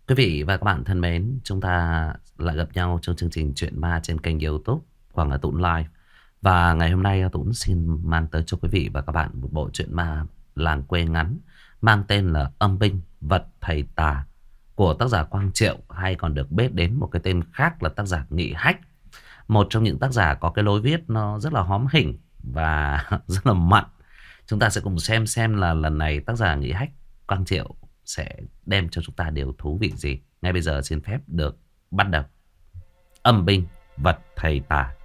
Quý vị và các bạn thân mến, chúng ta lại gặp nhau trong chương trình Chuyện Ma trên kênh YouTube Quảng Hà Tũng Live. Và ngày hôm nay Tũng xin mang tới cho quý vị và các bạn một bộ truyện ma làng quê ngắn mang tên là Âm binh vật thầy tà của tác giả Quang Triệu, hay còn được biết đến một cái tên khác là tác giả Nghị Hách. Một trong những tác giả có cái lối viết nó rất là hóm hỉnh và rất là mặn. Chúng ta sẽ cùng xem là lần này tác giả Nghị Hách Quang Triệu sẽ đem cho chúng ta điều thú vị gì. Ngay bây giờ xin phép được bắt đầu. Âm binh vật thầy tà.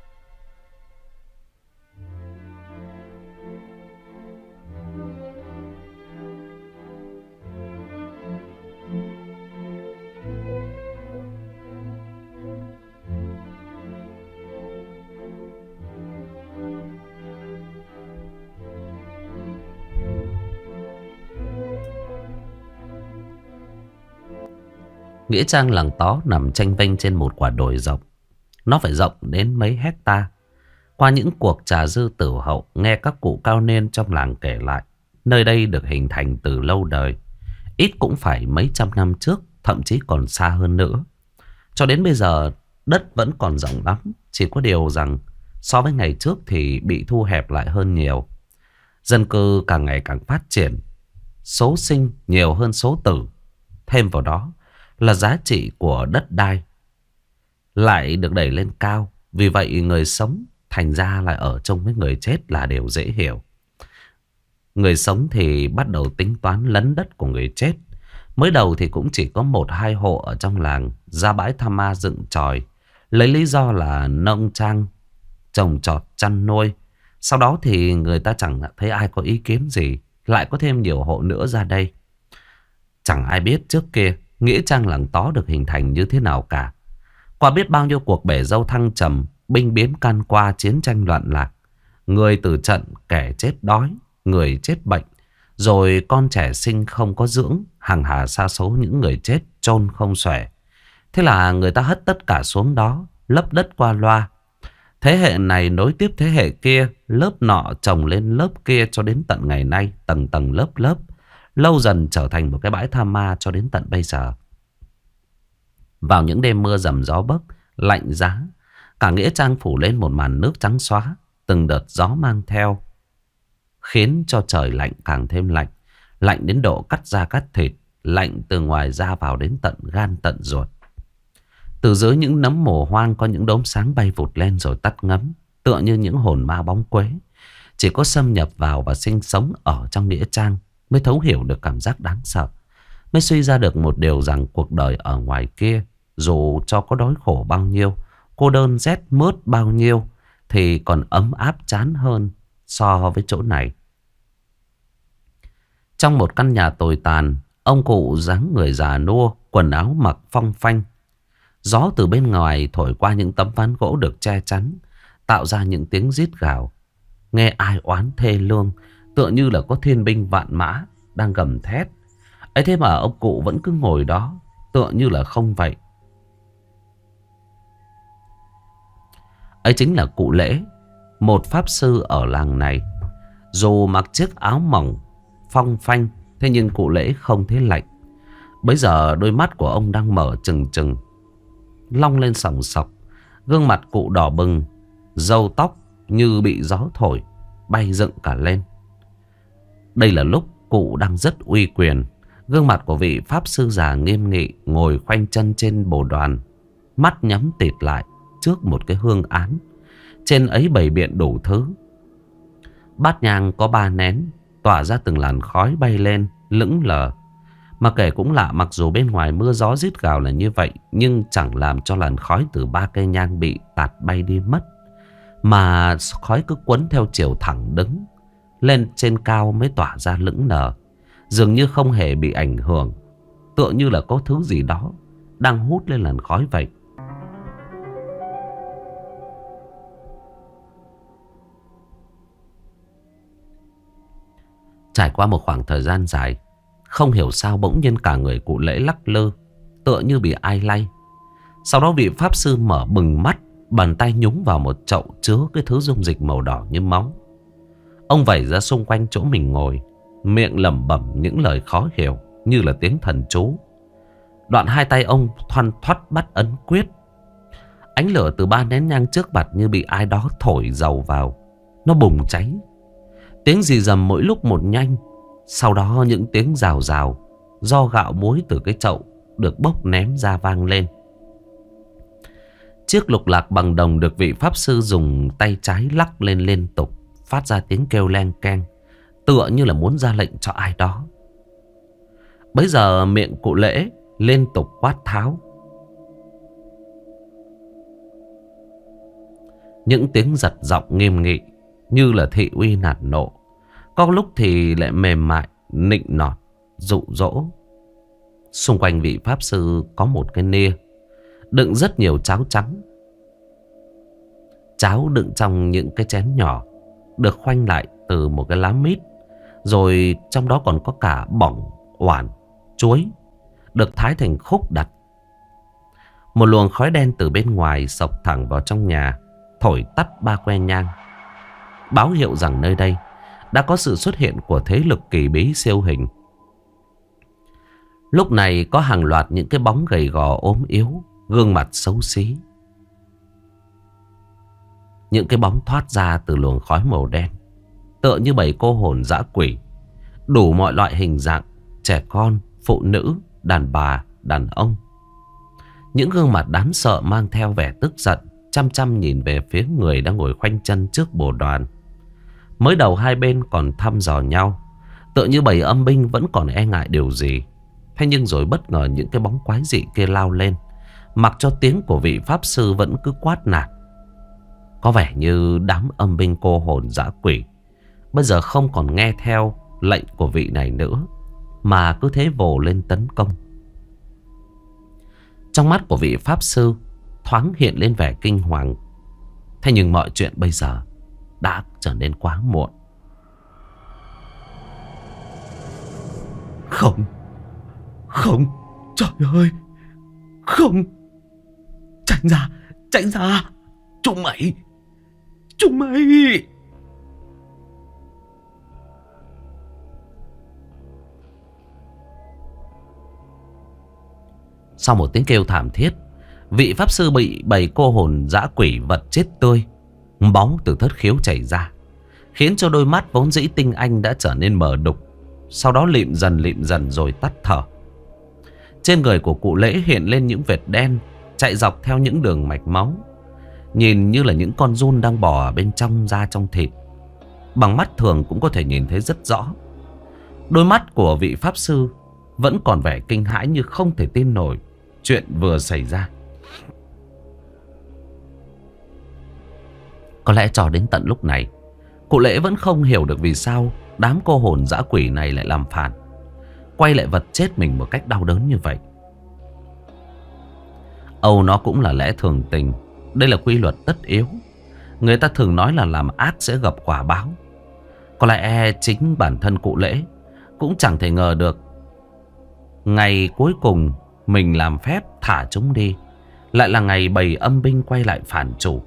Nghĩa trang làng Tó nằm chênh vênh trên một quả đồi rộng. Nó phải rộng đến mấy hecta. Qua những cuộc trà dư tử hậu, nghe các cụ cao niên trong làng kể lại, nơi đây được hình thành từ lâu đời, ít cũng phải mấy trăm năm trước, thậm chí còn xa hơn nữa. Cho đến bây giờ đất vẫn còn rộng lắm, chỉ có điều rằng so với ngày trước thì bị thu hẹp lại hơn nhiều. Dân cư càng ngày càng phát triển, số sinh nhiều hơn số tử. Thêm vào đó là giá trị của đất đai lại được đẩy lên cao. Vì vậy người sống thành ra lại ở chung với người chết là điều dễ hiểu. Người sống thì bắt đầu tính toán lấn đất của người chết. Mới đầu thì cũng chỉ có 1-2 hộ ở trong làng ra bãi tha ma dựng chòi, lấy lý do là nông trang, trồng trọt, chăn nuôi. Sau đó thì người ta chẳng thấy ai có ý kiến gì, lại có thêm nhiều hộ nữa ra đây. Chẳng ai biết trước kia nghĩa trang làng Tó được hình thành như thế nào cả. Qua biết bao nhiêu cuộc bể dâu thăng trầm, binh biến can qua, chiến tranh loạn lạc, người tử trận, kẻ chết đói, người chết bệnh, rồi con trẻ sinh không có dưỡng, hàng hà sa số những người chết chôn không xuể. Thế là người ta hất tất cả xuống đó, lấp đất qua loa. Thế hệ này nối tiếp thế hệ kia, lớp nọ chồng lên lớp kia, cho đến tận ngày nay, tầng tầng lớp lớp, lâu dần trở thành một cái bãi tha ma cho đến tận bây giờ. Vào những đêm mưa rầm gió bấc, lạnh giá, cả nghĩa trang phủ lên một màn nước trắng xóa. Từng đợt gió mang theo khiến cho trời lạnh càng thêm lạnh. Lạnh đến độ cắt da cắt thịt, lạnh từ ngoài da vào đến tận gan tận ruột. Từ dưới những nấm mồ hoang có những đốm sáng bay vụt lên rồi tắt ngấm, tựa như những hồn ma bóng quế. Chỉ có xâm nhập vào và sinh sống ở trong nghĩa trang mới thấu hiểu được cảm giác đáng sợ, mới suy ra được một điều rằng cuộc đời ở ngoài kia, dù cho có đói khổ bao nhiêu, cô đơn rét mướt bao nhiêu, thì còn ấm áp chán hơn so với chỗ này. Trong một căn nhà tồi tàn, ông cụ dáng người già nua, quần áo mặc phong phanh. Gió từ bên ngoài thổi qua những tấm ván gỗ được che chắn, tạo ra những tiếng rít gào, nghe ai oán thê lương, tựa như là có thiên binh vạn mã đang gầm thét. Ấy thế mà ông cụ vẫn cứ ngồi đó, tựa như là không vậy. Ấy chính là cụ Lễ, một pháp sư ở làng này. Dù mặc chiếc áo mỏng phong phanh, thế nhưng cụ Lễ không thấy lạnh. Bây giờ đôi mắt của ông đang mở trừng trừng, long lên sòng sọc. Gương mặt cụ đỏ bừng, râu tóc như bị gió thổi bay dựng cả lên. Đây là lúc cụ đang rất uy quyền. Gương mặt của vị pháp sư già nghiêm nghị, ngồi khoanh chân trên bồ đoàn, mắt nhắm tịt lại trước một cái hương án. Trên ấy bày biện đủ thứ. Bát nhang có 3 nén, tỏa ra từng làn khói bay lên lững lờ. Mà kể cũng lạ, mặc dù bên ngoài mưa gió rít gào là như vậy, nhưng chẳng làm cho làn khói từ 3 cây nhang bị tạt bay đi mất, mà khói cứ quấn theo chiều thẳng đứng lên trên cao mới tỏa ra lững lờ, dường như không hề bị ảnh hưởng, tựa như là có thứ gì đó đang hút lên làn khói vậy. Trải qua một khoảng thời gian dài, không hiểu sao bỗng nhiên cả người cụ Lễ lắc lư, tựa như bị ai lay. Sau đó vị pháp sư mở bừng mắt, bàn tay nhúng vào một chậu chứa cái thứ dung dịch màu đỏ như máu. Ông vẩy ra xung quanh chỗ mình ngồi, miệng lẩm bẩm những lời khó hiểu như là tiếng thần chú. Đoạn hai tay ông thoăn thoắt bắt ấn quyết. Ánh lửa từ ba nén nhang trước mặt như bị ai đó thổi dầu vào. Nó bùng cháy. Tiếng rì rầm mỗi lúc một nhanh. Sau đó những tiếng rào rào do gạo muối từ cái chậu được bốc ném ra vang lên. Chiếc lục lạc bằng đồng được vị pháp sư dùng tay trái lắc lên liên tục, phát ra tiếng kêu len keng, tựa như là muốn ra lệnh cho ai đó. Bấy giờ miệng cụ Lễ liên tục quát tháo. Những tiếng giật giọng nghiêm nghị như là thị uy nạt nộ, có lúc thì lại mềm mại, nịnh nọt, dụ dỗ. Xung quanh vị pháp sư có một cái nia đựng rất nhiều cháo trắng. Cháo đựng trong những cái chén nhỏ, được khoanh lại từ một cái lá mít. Rồi trong đó còn có cả bỏng, oản, chuối, được thái thành khúc đặt. Một luồng khói đen từ bên ngoài xộc thẳng vào trong nhà, thổi tắt ba que nhang, báo hiệu rằng nơi đây đã có sự xuất hiện của thế lực kỳ bí siêu hình. Lúc này có hàng loạt những cái bóng gầy gò ốm yếu, gương mặt xấu xí. Những cái bóng thoát ra từ luồng khói màu đen, tựa như bầy cô hồn dã quỷ, đủ mọi loại hình dạng, trẻ con, phụ nữ, đàn bà, đàn ông. Những gương mặt đáng sợ mang theo vẻ tức giận, chăm chăm nhìn về phía người đang ngồi khoanh chân trước bồ đoàn. Mới đầu hai bên còn thăm dò nhau, tựa như bầy âm binh vẫn còn e ngại điều gì. Thế nhưng rồi bất ngờ những cái bóng quái dị kia lao lên, mặc cho tiếng của vị pháp sư vẫn cứ quát nạt. Có vẻ như đám âm binh cô hồn dã quỷ bây giờ không còn nghe theo lệnh của vị này nữa, mà cứ thế vồ lên tấn công. Trong mắt của vị pháp sư thoáng hiện lên vẻ kinh hoàng. Thế nhưng mọi chuyện bây giờ đã trở nên quá muộn. Không, không, trời ơi, không. Tránh ra, chúng mày. Sau một tiếng kêu thảm thiết, vị pháp sư bị bầy cô hồn dã quỷ vật chết tươi. Máu từ thất khiếu chảy ra, khiến cho đôi mắt vốn dĩ tinh anh đã trở nên mờ đục. Sau đó lịm dần rồi tắt thở. Trên người của cụ Lễ hiện lên những vệt đen chạy dọc theo những đường mạch máu, nhìn như là những con giun đang bò ở bên trong da trong thịt. Bằng mắt thường cũng có thể nhìn thấy rất rõ. Đôi mắt của vị pháp sư vẫn còn vẻ kinh hãi, như không thể tin nổi chuyện vừa xảy ra. Có lẽ cho đến tận lúc này, cụ Lễ vẫn không hiểu được vì sao đám cô hồn dã quỷ này lại làm phản, quay lại vật chết mình một cách đau đớn như vậy. Âu nó cũng là lẽ thường tình. Đây là quy luật tất yếu. Người ta thường nói là làm ác sẽ gặp quả báo. Có lẽ chính bản thân cụ Lễ cũng chẳng thể ngờ được ngày cuối cùng mình làm phép thả chúng đi lại là ngày bầy âm binh quay lại phản chủ.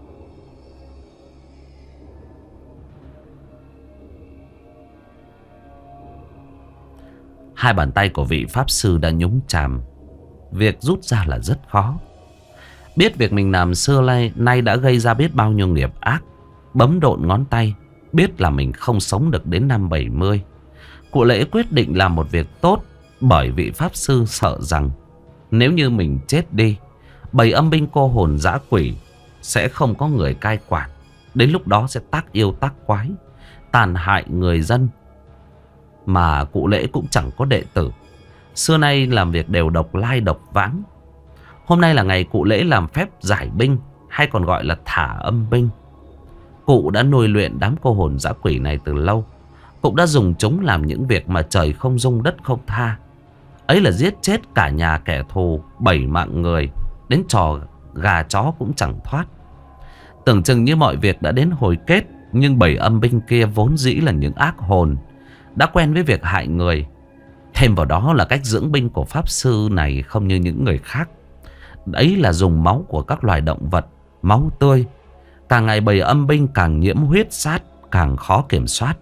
Hai bàn tay của vị pháp sư đã nhúng chàm. Việc rút ra là rất khó. Biết việc mình làm xưa nay đã gây ra biết bao nhiêu nghiệp ác. Bấm độn ngón tay, biết là mình không sống được đến năm 70. Cụ Lễ quyết định làm một việc tốt, bởi vị pháp sư sợ rằng nếu như mình chết đi, bầy âm binh cô hồn dã quỷ sẽ không có người cai quản. Đến lúc đó sẽ tác yêu tác quái, tàn hại người dân. Mà cụ Lễ cũng chẳng có đệ tử, xưa nay làm việc đều độc lai độc vãng. Hôm nay là ngày cụ Lễ làm phép giải binh, hay còn gọi là thả âm binh. Cụ đã nuôi luyện đám cô hồn dã quỷ này từ lâu. Cũng đã dùng chúng làm những việc mà trời không dung đất không tha. Ấy là giết chết cả nhà kẻ thù 7 mạng người, đến trò gà chó cũng chẳng thoát. Tưởng chừng như mọi việc đã đến hồi kết, nhưng 7 âm binh kia vốn dĩ là những ác hồn, đã quen với việc hại người. Thêm vào đó là cách dưỡng binh của pháp sư này không như những người khác. Đấy là dùng máu của các loài động vật, máu tươi. Càng ngày bầy âm binh càng nhiễm huyết sát, càng khó kiểm soát.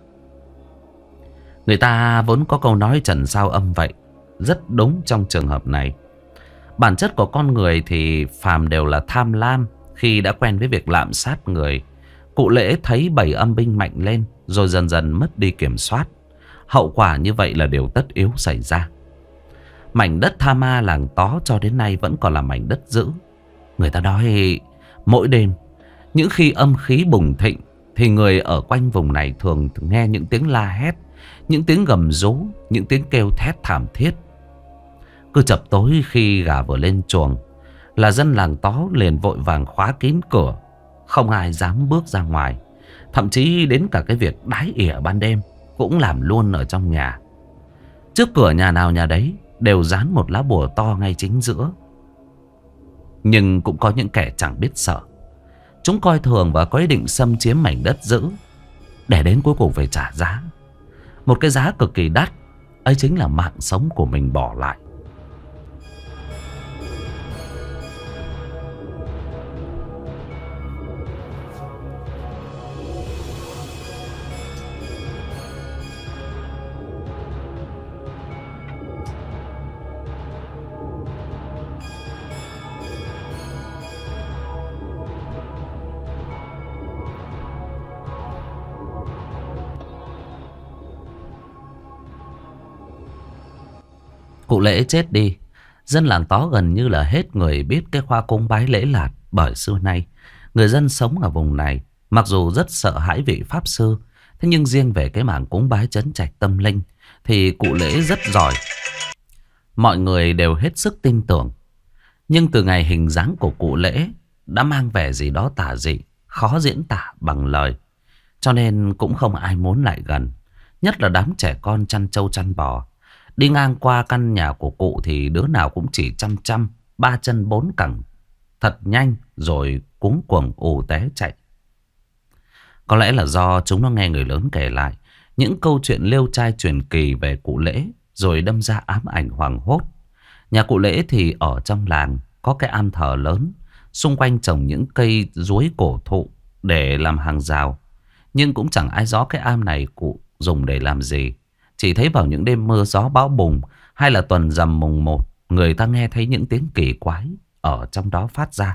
Người ta vốn có câu nói trần sao âm vậy, rất đúng trong trường hợp này. Bản chất của con người thì phàm đều là tham lam. Khi đã quen với việc lạm sát người, cụ Lễ thấy bầy âm binh mạnh lên rồi dần dần mất đi kiểm soát. Hậu quả như vậy là điều tất yếu xảy ra. Mảnh đất Tha Ma làng Tó cho đến nay vẫn còn là mảnh đất dữ. Người ta nói mỗi đêm, những khi âm khí bùng thịnh, thì người ở quanh vùng này thường nghe những tiếng la hét, những tiếng gầm rú, những tiếng kêu thét thảm thiết. Cứ chập tối khi gà vừa lên chuồng là dân làng Tó liền vội vàng khóa kín cửa, không ai dám bước ra ngoài. Thậm chí đến cả cái việc đái ỉa ban đêm cũng làm luôn ở trong nhà. Trước cửa nhà nào nhà đấy đều dán một lá bùa to ngay chính giữa. Nhưng cũng có những kẻ chẳng biết sợ. Chúng coi thường và có ý định xâm chiếm mảnh đất giữ, để đến cuối cùng phải trả giá. Một cái giá cực kỳ đắt. Ấy chính là mạng sống của mình bỏ lại. Cụ Lễ chết đi, dân làng Tó gần như là hết người biết cái khoa cúng bái lễ lạt. Bởi xưa nay người dân sống ở vùng này mặc dù rất sợ hãi vị pháp sư, thế nhưng riêng về cái mảng cúng bái trấn trạch tâm linh thì cụ Lễ rất giỏi. Mọi người đều hết sức tin tưởng. Nhưng từ ngày hình dáng của cụ Lễ đã mang vẻ gì đó tà dị, khó diễn tả bằng lời, cho nên cũng không ai muốn lại gần. Nhất là đám trẻ con chăn trâu chăn bò. Đi ngang qua căn nhà của cụ thì đứa nào cũng chỉ chăm chăm, ba chân bốn cẳng thật nhanh rồi cuống cuồng ù té chạy. Có lẽ là do chúng nó nghe người lớn kể lại những câu chuyện liêu trai truyền kỳ về cụ Lễ, rồi đâm ra ám ảnh hoảng hốt. Nhà cụ Lễ thì ở trong làng có cái am thờ lớn, xung quanh trồng những cây ruối cổ thụ để làm hàng rào. Nhưng cũng chẳng ai rõ cái am này cụ dùng để làm gì. Chỉ thấy vào những đêm mưa gió bão bùng hay là tuần rằm mùng 1, người ta nghe thấy những tiếng kỳ quái ở trong đó phát ra.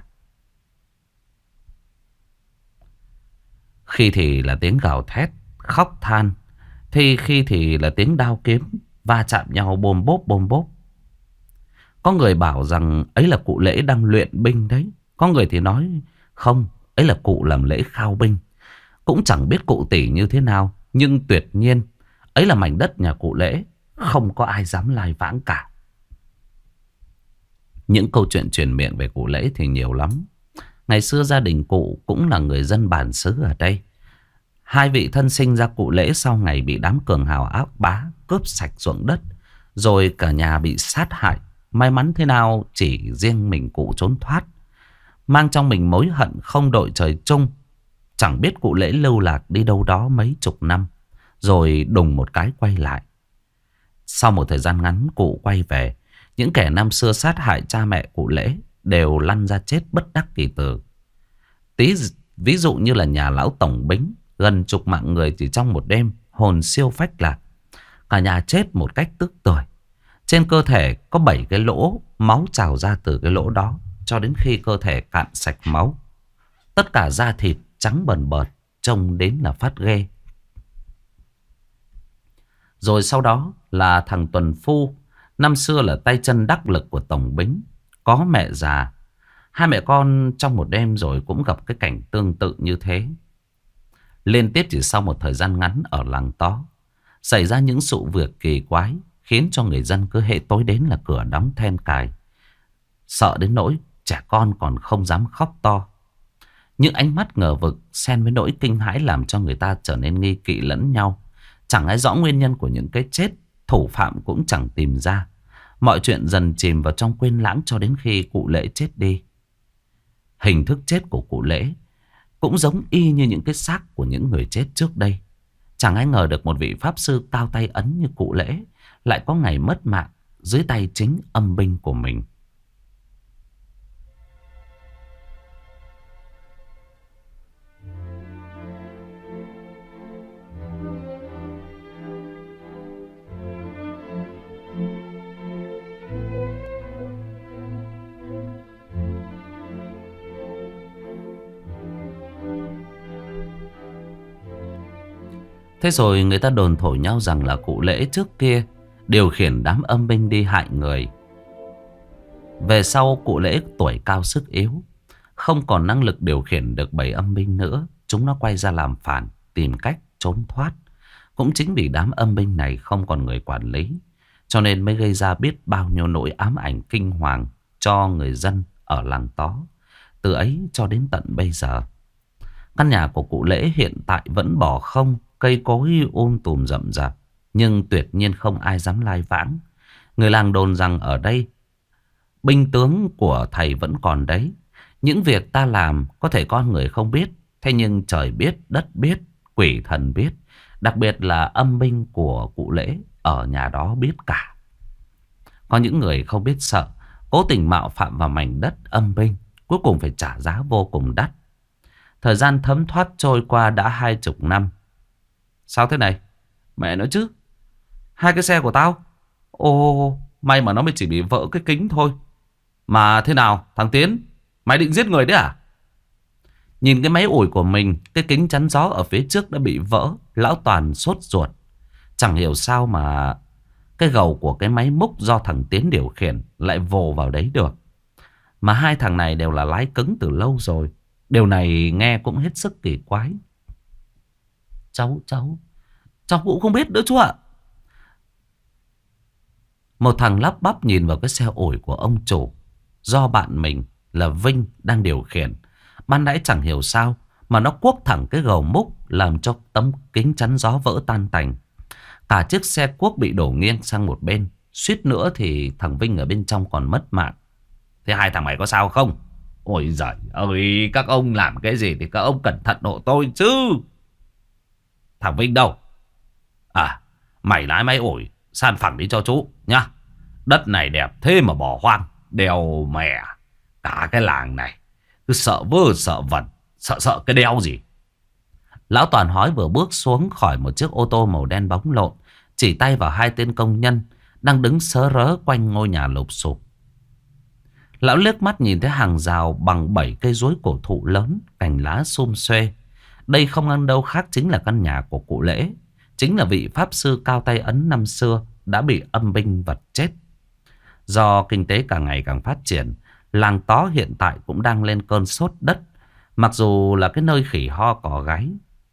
Khi thì là tiếng gào thét, khóc than, thì khi thì là tiếng đao kiếm va chạm nhau bôm bốp bôm bốp. Có người bảo rằng ấy là cụ Lễ đang luyện binh đấy. Có người thì nói không, ấy là cụ làm lễ khao binh. Cũng chẳng biết cụ tỷ như thế nào, nhưng tuyệt nhiên ấy là mảnh đất nhà cụ Lễ, không có ai dám lai vãng cả. Những câu chuyện truyền miệng về cụ Lễ thì nhiều lắm. Ngày xưa gia đình cụ cũng là người dân bản xứ ở đây. Hai vị thân sinh ra cụ Lễ sau ngày bị đám cường hào ác bá cướp sạch ruộng đất, rồi cả nhà bị sát hại. May mắn thế nào chỉ riêng mình cụ trốn thoát, mang trong mình mối hận không đội trời chung. Chẳng biết cụ Lễ lưu lạc đi đâu đó mấy chục năm, rồi đùng một cái quay lại. Sau một thời gian ngắn cụ quay về. Những kẻ năm xưa sát hại cha mẹ cụ Lễ đều lăn ra chết bất đắc kỳ tử. Ví dụ như là nhà lão Tổng Bính, gần chục mạng người chỉ trong một đêm, hồn siêu phách lạc. Cả nhà chết một cách tức tưởi. Trên cơ thể có 7 cái lỗ, máu trào ra từ cái lỗ đó cho đến khi cơ thể cạn sạch máu. Tất cả da thịt trắng bần bợt, trông đến là phát ghê. Rồi sau đó là thằng Tuần Phu, năm xưa là tay chân đắc lực của Tổng Bính, có mẹ già. Hai mẹ con trong một đêm rồi cũng gặp cái cảnh tương tự như thế. Liên tiếp chỉ sau một thời gian ngắn ở làng Tó, xảy ra những sự việc kỳ quái, khiến cho người dân cứ hễ tối đến là cửa đóng then cài. Sợ đến nỗi trẻ con còn không dám khóc to. Những ánh mắt ngờ vực xen với nỗi kinh hãi làm cho người ta trở nên nghi kỵ lẫn nhau. Chẳng ai rõ nguyên nhân của những cái chết, thủ phạm cũng chẳng tìm ra. Mọi chuyện dần chìm vào trong quên lãng cho đến khi cụ Lễ chết đi. Hình thức chết của cụ Lễ cũng giống y như những cái xác của những người chết trước đây. Chẳng ai ngờ được một vị pháp sư cao tay ấn như cụ Lễ lại có ngày mất mạng dưới tay chính âm binh của mình. Thế rồi người ta đồn thổi nhau rằng là cụ Lễ trước kia điều khiển đám âm binh đi hại người. Về sau cụ Lễ tuổi cao sức yếu, không còn năng lực điều khiển được bầy âm binh nữa. Chúng nó quay ra làm phản, tìm cách trốn thoát. Cũng chính vì đám âm binh này không còn người quản lý, cho nên mới gây ra biết bao nhiêu nỗi ám ảnh kinh hoàng cho người dân ở làng Tó. Từ ấy cho đến tận bây giờ, căn nhà của cụ Lễ hiện tại vẫn bỏ không, cây cối tùm rậm rạp, nhưng tuyệt nhiên không ai dám lai vãng. Người làng đồn rằng ở đây binh tướng của thầy vẫn còn đấy. Những việc ta làm có thể con người không biết, thế nhưng trời biết, đất biết, quỷ thần biết. Đặc biệt là âm binh của cụ Lễ ở nhà đó biết cả. Có những người không biết sợ, cố tình mạo phạm vào mảnh đất âm binh, cuối cùng phải trả giá vô cùng đắt. Thời gian thấm thoát trôi qua đã 20 năm. Sao thế này? Mẹ nói chứ, 2 cái xe của tao. Ồ, may mà nó mới chỉ bị vỡ cái kính thôi. Mà thế nào thằng Tiến, mày định giết người đấy à? Nhìn cái máy ủi của mình, cái kính chắn gió ở phía trước đã bị vỡ. Lão Toàn sốt ruột. Chẳng hiểu sao mà cái gầu của cái máy múc do thằng Tiến điều khiển lại vồ vào đấy được. Mà hai thằng này đều là lái cứng từ lâu rồi. Điều này nghe cũng hết sức kỳ quái. Cháu cũng không biết nữa chú ạ. Một thằng lắp bắp nhìn vào cái xe ủi của ông chủ, do bạn mình là Vinh đang điều khiển. Ban nãy chẳng hiểu sao mà nó cuốc thẳng cái gầu múc, làm cho tấm kính chắn gió vỡ tan tành. Cả chiếc xe cuốc bị đổ nghiêng sang một bên. Suýt nữa thì thằng Vinh ở bên trong còn mất mạng. Thế hai thằng mày có sao không? Ôi giời ơi, các ông làm cái gì thì các ông cẩn thận hộ tôi chứ. Thằng Vinh đâu? À, mày lái máy ủi san phẳng đi cho chú nhá. Đất này đẹp thế mà bỏ hoang. Đèo mẹ, cả cái làng này cứ sợ vơ sợ vẩn, sợ cái đeo gì. Lão Toàn hói vừa bước xuống khỏi một chiếc ô tô màu đen bóng lộn, chỉ tay vào 2 tên công nhân đang đứng sớ rớ quanh ngôi nhà lụp xụp. Lão liếc mắt nhìn thấy hàng rào bằng 7 cây rối cổ thụ lớn, cành lá sum xuê. Đây không ăn đâu khác chính là căn nhà của cụ Lễ. Chính là vị pháp sư cao tay ấn năm xưa đã bị âm binh vật chết. Do kinh tế càng ngày càng phát triển, làng Tó hiện tại cũng đang lên cơn sốt đất. Mặc dù là cái nơi khỉ ho cò gáy,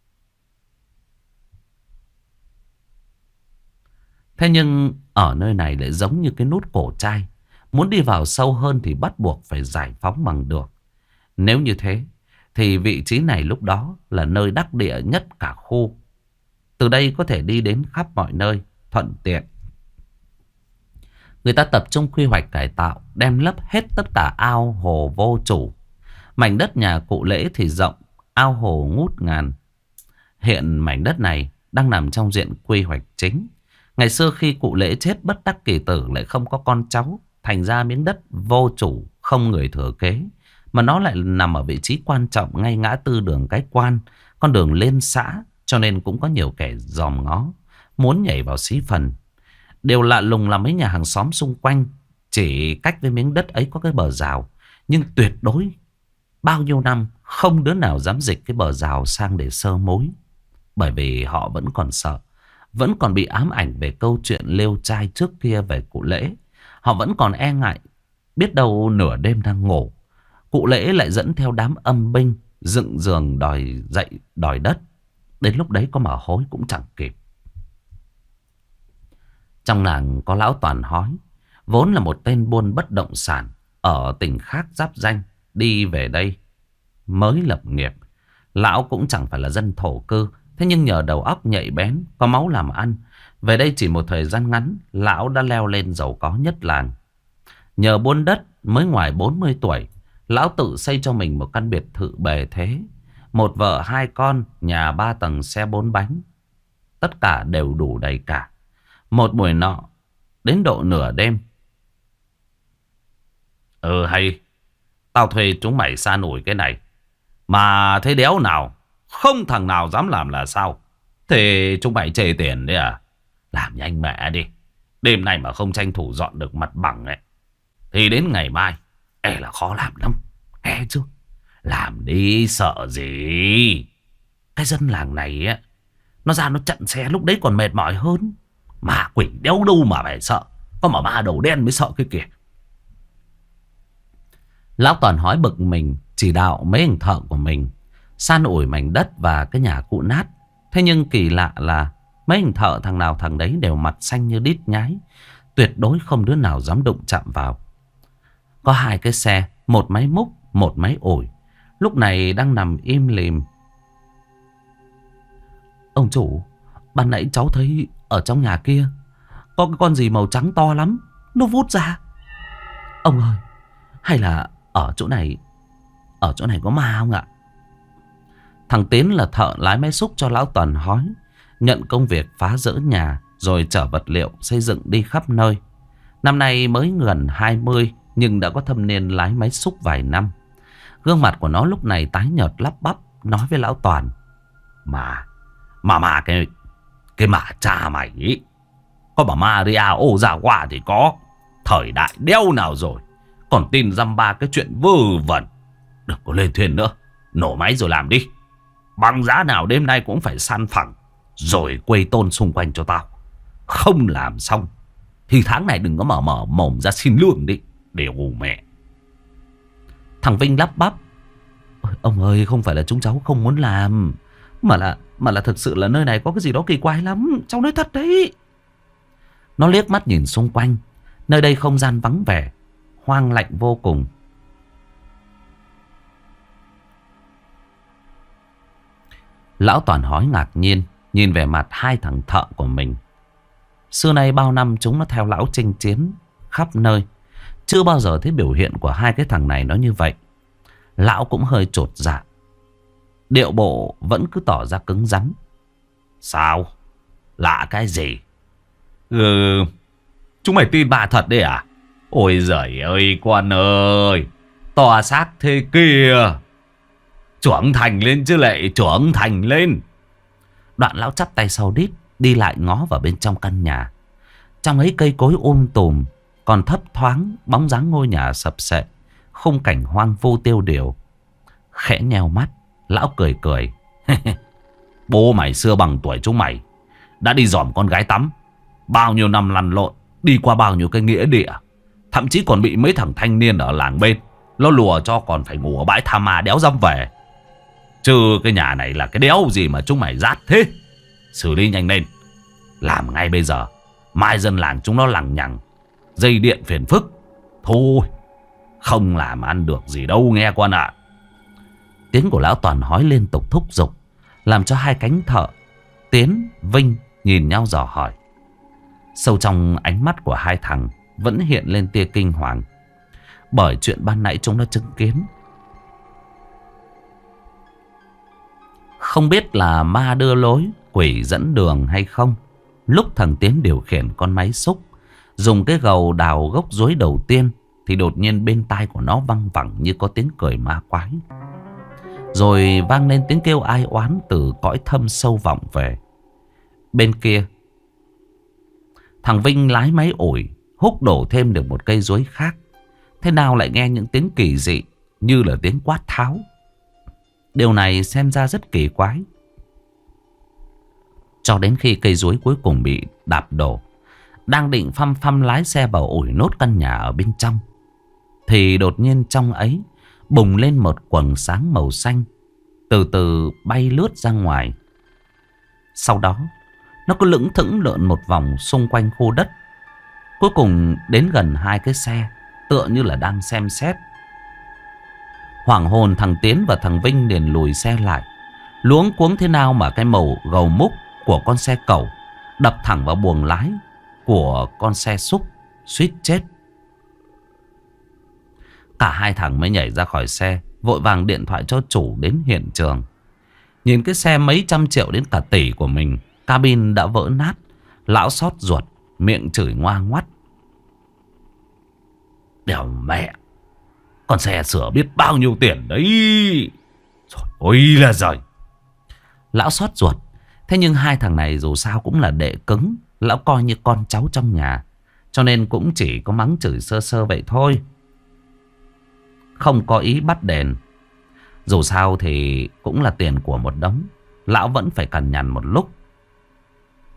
thế nhưng ở nơi này lại giống như cái nút cổ trai. Muốn đi vào sâu hơn thì bắt buộc phải giải phóng bằng được. Nếu như thế thì vị trí này lúc đó là nơi đắc địa nhất cả khu. Từ đây có thể đi đến khắp mọi nơi thuận tiện. Người ta tập trung quy hoạch cải tạo, đem lấp hết tất cả ao hồ vô chủ. Mảnh đất nhà cụ Lễ thì rộng, ao hồ ngút ngàn. Hiện mảnh đất này đang nằm trong diện quy hoạch chính. Ngày xưa khi cụ Lễ chết bất đắc kỳ tử, lại không có con cháu, thành ra miếng đất vô chủ, không người thừa kế. Mà nó lại nằm ở vị trí quan trọng ngay ngã tư đường Cái Quan, con đường lên xã, cho nên cũng có nhiều kẻ dòm ngó, muốn nhảy vào xí phần. Điều lạ lùng là mấy nhà hàng xóm xung quanh chỉ cách với miếng đất ấy có cái bờ rào, nhưng tuyệt đối bao nhiêu năm không đứa nào dám dịch cái bờ rào sang để sơ mối. Bởi vì họ vẫn còn sợ, vẫn còn bị ám ảnh về câu chuyện lêu trai trước kia về cụ Lễ. Họ vẫn còn e ngại, biết đâu nửa đêm đang ngủ, cụ Lễ lại dẫn theo đám âm binh dựng giường đòi dậy đòi đất. Đến lúc đấy có mà hối cũng chẳng kịp. Trong làng có lão Toàn hói, vốn là một tên buôn bất động sản ở tỉnh khác giáp ranh, đi về đây mới lập nghiệp. Lão cũng chẳng phải là dân thổ cư, thế nhưng nhờ đầu óc nhạy bén, có máu làm ăn, về đây chỉ một thời gian ngắn, lão đã leo lên giàu có nhất làng. Nhờ buôn đất, mới ngoài 40 tuổi, lão tự xây cho mình một căn biệt thự bề thế. Một vợ 2 con, nhà 3 tầng, xe 4 bánh. Tất cả đều đủ đầy cả. Một buổi nọ, đến độ nửa đêm. Hay, tao thuê chúng mày san ủi cái này, mà thấy đéo nào, không thằng nào dám làm là sao? Thế chúng mày chê tiền đấy à? Làm nhanh mẹ đi. Đêm nay mà không tranh thủ dọn được mặt bằng ấy, thì đến ngày mai là khó làm lắm. Nghe chưa? Làm đi sợ gì. Cái dân làng này á, Nó ra nó chặn xe lúc đấy còn mệt mỏi hơn. Ma quỷ đéo đâu mà phải sợ. Có mà ma đầu đen mới sợ cái kìa. Lão Toàn hói bực mình, chỉ đạo mấy anh thợ của mình san ủi mảnh đất và cái nhà cũ nát. Thế nhưng kỳ lạ là mấy anh thợ thằng nào thằng đấy đều mặt xanh như đít nhái. Tuyệt đối không đứa nào dám đụng chạm vào. Có 2 cái xe, một máy múc, một máy ủi, lúc này đang nằm im lìm. Ông chủ, ban nãy cháu thấy ở trong nhà kia có cái con gì màu trắng to lắm, nó vút ra. Ông ơi, hay là ở chỗ này có ma không ạ? Thằng Tiến là thợ lái máy xúc cho lão Toàn hói, nhận công việc phá rỡ nhà rồi chở vật liệu xây dựng đi khắp nơi. Năm nay mới gần 20 nhưng đã có thâm niên lái máy xúc vài năm. Gương mặt của nó lúc này tái nhợt lắp bắp nói với lão Toàn: Mà cái mà cha mày ý. Có bà Maria Ozawa thì có. Thời đại đeo nào rồi còn tin dăm ba cái chuyện vớ vẩn. Đừng có lên thuyền nữa, nổ máy rồi làm đi. Bằng giá nào đêm nay cũng phải san phẳng rồi quây tôn xung quanh cho tao. Không làm xong thì tháng này đừng có mở mồm ra xin lương đi. Đều mẹ. Thằng Vinh lắp bắp: Ông ơi, không phải là chúng cháu không muốn làm, mà là thực sự là nơi này có cái gì đó kỳ quái lắm. Cháu nói thật đấy. Nó liếc mắt nhìn xung quanh. Nơi đây không gian vắng vẻ, hoang lạnh vô cùng. Lão Toàn hói ngạc nhiên nhìn về mặt 2 thằng thợ của mình. Xưa nay bao năm chúng nó theo lão chinh chiến khắp nơi, chưa bao giờ thấy biểu hiện của 2 cái thằng này nó như vậy. Lão cũng hơi chột dạ, điệu bộ vẫn cứ tỏ ra cứng rắn. Sao? Lạ cái gì? Chúng mày tin bà thật đấy à? Ôi giời ơi con ơi, to xác thế kia. Trưởng thành lên chứ lệ, trưởng thành lên. Đoạn lão chắp tay sau đít, đi lại ngó vào bên trong căn nhà. Trong ấy cây cối tùm, còn thấp thoáng bóng dáng ngôi nhà sập sệ, khung cảnh hoang vu tiêu điều. Khẽ nheo mắt, lão cười cười. Bố mày xưa bằng tuổi chúng mày đã đi dòm con gái tắm, bao nhiêu năm lăn lộn, đi qua bao nhiêu cái nghĩa địa, thậm chí còn bị mấy thằng thanh niên ở làng bên nó lùa cho còn phải ngủ ở bãi tha ma đéo dám về. Chứ cái nhà này là cái đéo gì mà chúng mày rát thế. Xử lý nhanh lên, làm ngay bây giờ, mai dân làng chúng nó lằng nhằng dây điện phiền phức. Thôi, không làm ăn được gì đâu nghe con ạ. Tiếng của lão Toàn hói liên tục thúc giục, làm cho 2 cánh thợ Tiến, Vinh nhìn nhau dò hỏi. Sâu trong ánh mắt của 2 thằng vẫn hiện lên tia kinh hoàng, bởi chuyện ban nãy chúng nó chứng kiến. Không biết là ma đưa lối, quỷ dẫn đường hay không, lúc thằng Tiến điều khiển con máy xúc dùng cái gầu đào gốc rối đầu tiên, thì đột nhiên bên tai của nó văng vẳng như có tiếng cười ma quái. Rồi vang lên tiếng kêu ai oán từ cõi thâm sâu vọng về. Bên kia, thằng Vinh lái máy ủi húc đổ thêm được một cây rối khác. Thế nào lại nghe những tiếng kỳ dị như là tiếng quát tháo. Điều này xem ra rất kỳ quái. Cho đến khi cây rối cuối cùng bị đạp đổ, đang định phăm phăm lái xe vào ủi nốt căn nhà ở bên trong, thì đột nhiên trong ấy bùng lên một quầng sáng màu xanh, từ từ bay lướt ra ngoài. Sau đó nó cứ lững thững lượn một vòng xung quanh khu đất, cuối cùng đến gần 2 cái xe, tựa như là đang xem xét. Hoảng hồn, thằng Tiến và thằng Vinh liền lùi xe lại. Luống cuống thế nào mà cái màu gầu múc của con xe cẩu đập thẳng vào buồng lái của con xe xúc, suýt chết. Cả 2 thằng mới nhảy ra khỏi xe, vội vàng điện thoại cho chủ đến hiện trường. Nhìn cái xe mấy trăm triệu đến cả tỷ của mình, cabin đã vỡ nát, lão xót ruột, miệng chửi ngoa ngoắt. Đèo mẹ, con xe sửa biết bao nhiêu tiền đấy. Trời ơi là giời. Lão xót ruột. Thế nhưng 2 thằng này dù sao cũng là đệ cứng, lão coi như con cháu trong nhà, cho nên cũng chỉ có mắng chửi sơ sơ vậy thôi, không có ý bắt đền. Dù sao thì cũng là tiền của một đống, lão vẫn phải cằn nhằn một lúc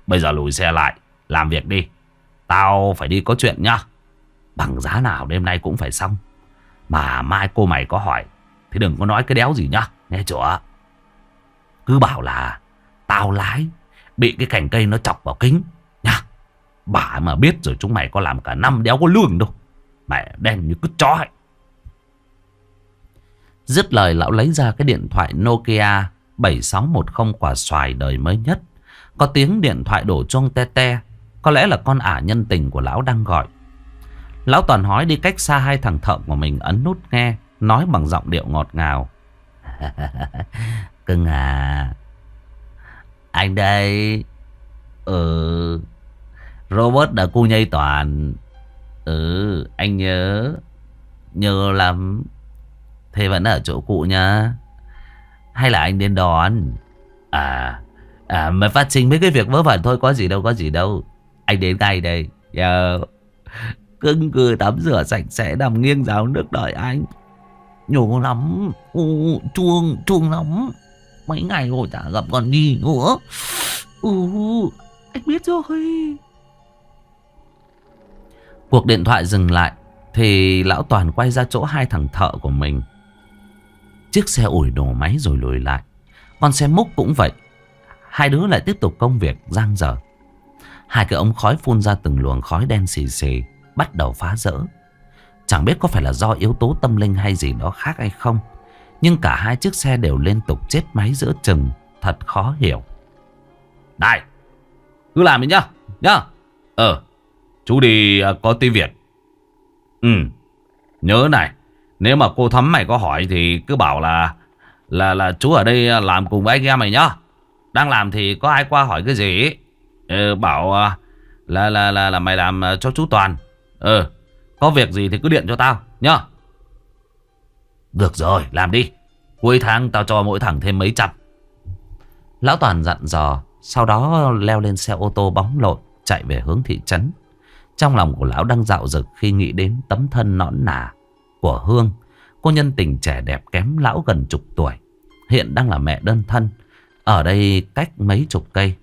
Bây giờ lùi xe lại, làm việc đi. Tao phải đi có chuyện nhá. Bằng giá nào đêm nay cũng phải xong. Mà mai cô mày có hỏi thì đừng có nói cái đéo gì nhá, nghe chưa? Cứ bảo là tao lái bị cái cành cây nó chọc vào kính nhá. Bà mà biết rồi chúng mày có làm cả năm đéo có lương đâu. Mẹ đen như cứt chó ấy. Dứt lời lão lấy ra cái điện thoại Nokia 7610 quả xoài đời mới nhất. Có tiếng điện thoại đổ chuông te te. Có lẽ là con ả nhân tình của lão đang gọi. Lão toàn hói đi cách xa hai thằng thợ của mình, ấn nút nghe, nói bằng giọng điệu ngọt ngào. Cưng à, anh đây. Robert đã cu nhây toàn. Anh nhớ lắm. Thế vẫn ở chỗ cụ nha, hay là anh đến đón? Mà phát sinh mấy cái việc vớ vẩn thôi, có gì đâu. Anh đến ngay đây. Cưng cứ tắm rửa sạch sẽ, nằm nghiêng ráo nước đợi anh. Nhổ lắm. Chuông lắm. Mấy ngày rồi chả gặp còn gì nữa. Anh biết rồi. Cuộc điện thoại dừng lại thì lão Toàn quay ra chỗ hai thằng thợ của mình. Chiếc xe ủi nổ máy rồi lùi lại. Con xe múc cũng vậy. Hai đứa lại tiếp tục công việc dang dở. Hai cái ống khói phun ra từng luồng khói đen xì xì, bắt đầu phá rỡ. Chẳng biết có phải là do yếu tố tâm linh hay gì đó khác hay không, nhưng cả hai chiếc xe đều liên tục chết máy giữa chừng. Thật khó hiểu. Đây, cứ làm đi nhá. Chú đi có tí việc. Nhớ này, nếu mà cô Thắm mày có hỏi thì cứ bảo là chú ở đây làm cùng với anh em mày nhá. Đang làm thì có ai qua hỏi cái gì bảo là mày làm cho chú Toàn. Có việc gì thì cứ điện cho tao nhá. Được rồi, làm đi. Cuối tháng tao cho mỗi thằng thêm mấy trăm. Lão Toàn dặn dò. Sau đó leo lên xe ô tô bóng lộn chạy về hướng thị trấn. Trong lòng của lão đang dạo dực khi nghĩ đến tấm thân nõn nà của Hương, cô nhân tình trẻ đẹp kém lão gần chục tuổi, hiện đang là mẹ đơn thân, ở đây cách mấy chục cây.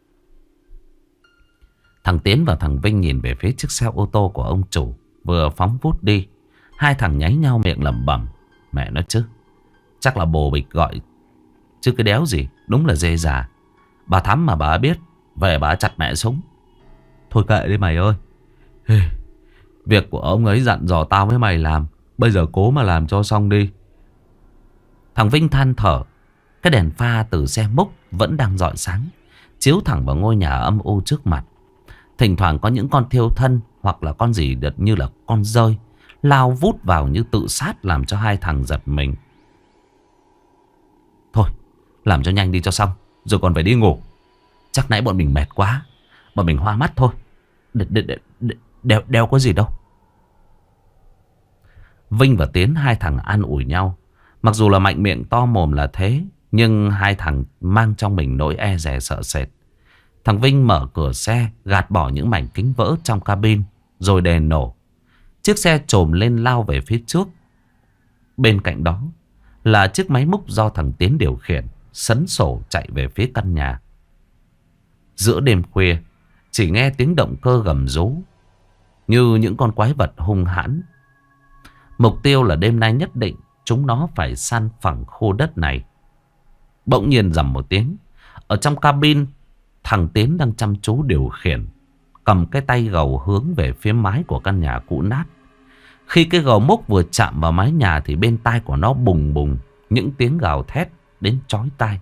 Thằng Tiến và thằng Vinh nhìn về phía chiếc xe ô tô của ông chủ vừa phóng vút đi. Hai thằng nháy nhau miệng lẩm bẩm. Mẹ nó chứ, chắc là bồ bịch gọi chứ cái đéo gì. Đúng là dê già. Bà Thắm mà bà biết, về bà chặt mẹ súng. Thôi kệ đi mày ơi. Việc của ông ấy dặn dò tao với mày làm, bây giờ cố mà làm cho xong đi. Thằng Vinh than thở. Cái đèn pha từ xe múc vẫn đang rọi sáng, chiếu thẳng vào ngôi nhà âm u trước mặt. Thỉnh thoảng có những con thiêu thân hoặc là con gì đợt như là con dơi lao vút vào như tự sát, làm cho hai thằng giật mình. Thôi, làm cho nhanh đi cho xong, rồi còn phải đi ngủ. Chắc nãy bọn mình mệt quá, bọn mình hoa mắt thôi. Đeo có gì đâu. Vinh và Tiến hai thằng an ủi nhau. Mặc dù là mạnh miệng to mồm là thế, nhưng hai thằng mang trong mình nỗi e dè sợ sệt. Thằng Vinh mở cửa xe, gạt bỏ những mảnh kính vỡ trong cabin, rồi đèn nổ. Chiếc xe trồm lên lao về phía trước. Bên cạnh đó là chiếc máy múc do thằng Tiến điều khiển, sấn sổ chạy về phía căn nhà. Giữa đêm khuya, chỉ nghe tiếng động cơ gầm rú như những con quái vật hung hãn. Mục tiêu là đêm nay nhất định chúng nó phải san phẳng khu đất này. Bỗng nhiên rầm một tiếng. Ở trong cabin, thằng Tiến đang chăm chú điều khiển, cầm cái tay gầu hướng về phía mái của căn nhà cũ nát. Khi cái gầu múc vừa chạm vào mái nhà thì bên tai của nó bùng bùng những tiếng gào thét đến chói tai.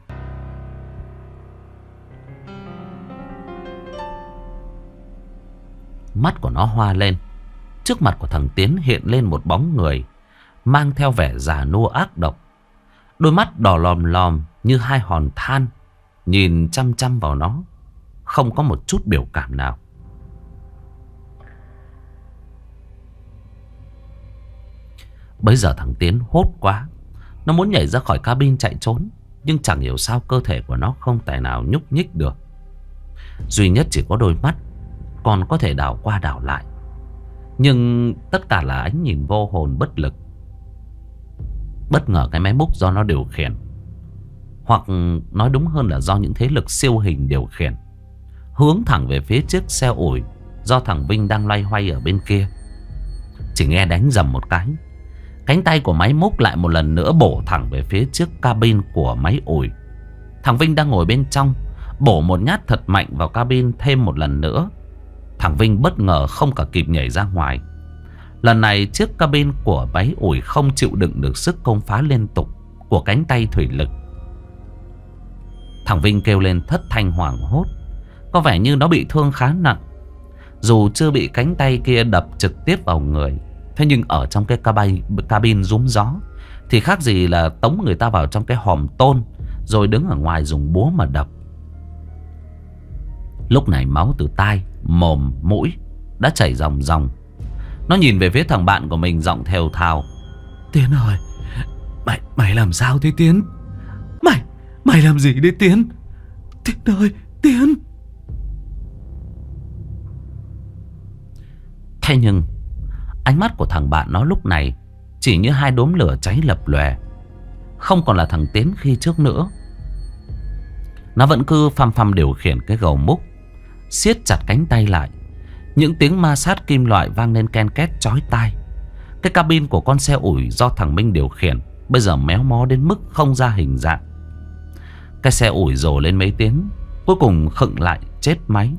Mắt của nó hoa lên. Trước mặt của thằng Tiến hiện lên một bóng người mang theo vẻ già nua ác độc. Đôi mắt đỏ lòm lòm như hai hòn than, nhìn chăm chăm vào nó, không có một chút biểu cảm nào. Bây giờ thằng Tiến hốt quá. Nó muốn nhảy ra khỏi cabin chạy trốn, nhưng chẳng hiểu sao cơ thể của nó không tài nào nhúc nhích được. Duy nhất chỉ có đôi mắt còn có thể đảo qua đảo lại, nhưng tất cả là ánh nhìn vô hồn bất lực. Bất ngờ cái máy múc do nó điều khiển, hoặc nói đúng hơn là do những thế lực siêu hình điều khiển, hướng thẳng về phía chiếc xe ủi do thằng Vinh đang loay hoay ở bên kia. Chỉ nghe đánh rầm một cái, cánh tay của máy múc lại một lần nữa bổ thẳng về phía chiếc cabin của máy ủi. Thằng Vinh đang ngồi bên trong bổ một nhát thật mạnh vào cabin thêm một lần nữa. Thằng Vinh bất ngờ không cả kịp nhảy ra ngoài. Lần này chiếc cabin của máy ủi không chịu đựng được sức công phá liên tục của cánh tay thủy lực. Thằng Vinh kêu lên thất thanh hoảng hốt, có vẻ như nó bị thương khá nặng. Dù chưa bị cánh tay kia đập trực tiếp vào người, thế nhưng ở trong cái cabin rúm gió thì khác gì là tống người ta vào trong cái hòm tôn, rồi đứng ở ngoài dùng búa mà đập. Lúc này máu từ tai, mồm, mũi đã chảy ròng ròng. Nó nhìn về phía thằng bạn của mình, giọng thều thào: Tiến ơi, mày làm sao thế Tiến? Mày làm gì đấy Tiến? Tiến ơi, Tiến. Thế nhưng ánh mắt của thằng bạn nó lúc này chỉ như hai đốm lửa cháy lập lòe, không còn là thằng Tiến khi trước nữa. Nó vẫn cứ phăm phăm điều khiển cái gầu múc, siết chặt cánh tay lại. Những tiếng ma sát kim loại vang lên ken két chói tai. Cái cabin của con xe ủi do thằng Minh điều khiển bây giờ méo mó đến mức không ra hình dạng. Cái xe ủi rồ lên mấy tiếng, cuối cùng khựng lại chết máy.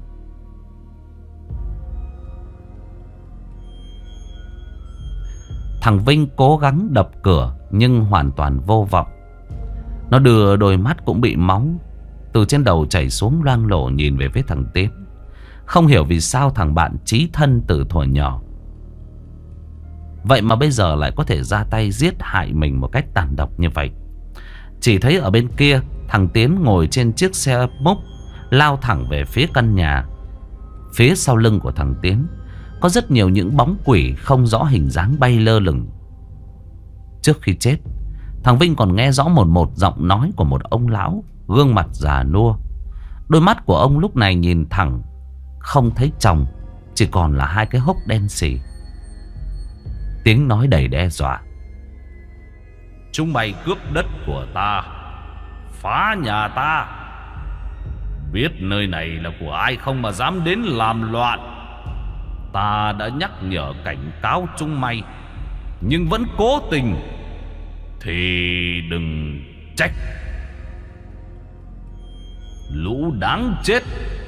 Thằng Vinh cố gắng đập cửa nhưng hoàn toàn vô vọng. Nó đưa đôi mắt cũng bị máu từ trên đầu chảy xuống loang lổ nhìn về phía thằng Tiến. Không hiểu vì sao thằng bạn chí thân từ thuở nhỏ vậy mà bây giờ lại có thể ra tay giết hại mình một cách tàn độc như vậy. Chỉ thấy ở bên kia, thằng Tiến ngồi trên chiếc xe múc lao thẳng về phía căn nhà. Phía sau lưng của thằng Tiến có rất nhiều những bóng quỷ không rõ hình dáng bay lơ lửng. Trước khi chết, thằng Vinh còn nghe rõ một giọng nói của một ông lão, gương mặt già nua. Đôi mắt của ông lúc này nhìn thẳng, không thấy tròng, chỉ còn là hai cái hốc đen sì. Tiếng nói đầy đe dọa: Chúng mày cướp đất của ta, phá nhà ta, biết nơi này là của ai không mà dám đến làm loạn. Ta đã nhắc nhở cảnh cáo chúng mày, nhưng vẫn cố tình thì đừng trách. Lũ đáng chết.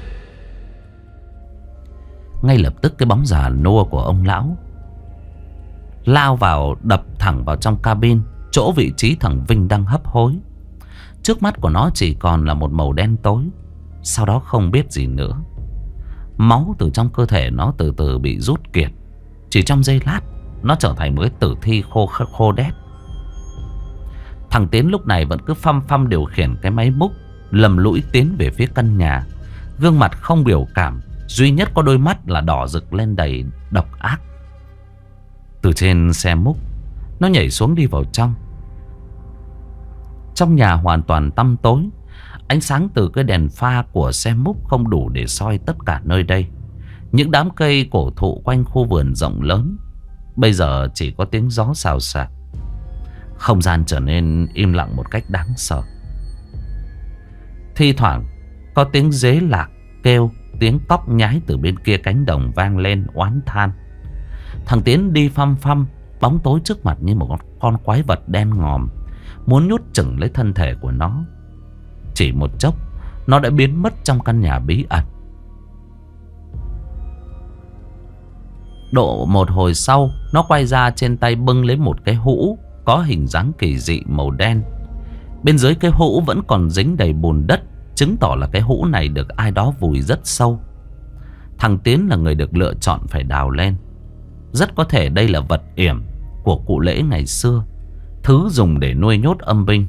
Ngay lập tức cái bóng già nua của ông lão lao vào đập thẳng vào trong cabin, chỗ vị trí thằng Vinh đang hấp hối. Trước mắt của nó chỉ còn là một màu đen tối, sau đó không biết gì nữa. Máu từ trong cơ thể nó từ từ bị rút kiệt. Chỉ trong giây lát, nó trở thành một cái tử thi khô đét. Thằng Tiến lúc này vẫn cứ phăm phăm điều khiển cái máy múc, lầm lũi tiến về phía căn nhà. Gương mặt không biểu cảm, duy nhất có đôi mắt là đỏ rực lên đầy độc ác. Từ trên xe múc, nó nhảy xuống đi vào trong. Trong nhà hoàn toàn tăm tối. Ánh sáng từ cái đèn pha của xe múc không đủ để soi tất cả nơi đây. Những đám cây cổ thụ quanh khu vườn rộng lớn bây giờ chỉ có tiếng gió xào xạc. Không gian trở nên im lặng một cách đáng sợ. Thi thoảng có tiếng dế lạc kêu, tiếng cóc nhái từ bên kia cánh đồng vang lên oán than. Thằng Tiến đi phăm phăm, bóng tối trước mặt như một con quái vật đen ngòm, muốn nhốt chửng lấy thân thể của nó. Chỉ một chốc, nó đã biến mất trong căn nhà bí ẩn. Độ một hồi sau, nó quay ra, trên tay bưng lấy một cái hũ có hình dáng kỳ dị màu đen. Bên dưới cái hũ vẫn còn dính đầy bùn đất, chứng tỏ là cái hũ này được ai đó vùi rất sâu. Thằng Tiến là người được lựa chọn phải đào lên. Rất có thể đây là vật yểm của cụ Lễ ngày xưa, thứ dùng để nuôi nhốt âm binh.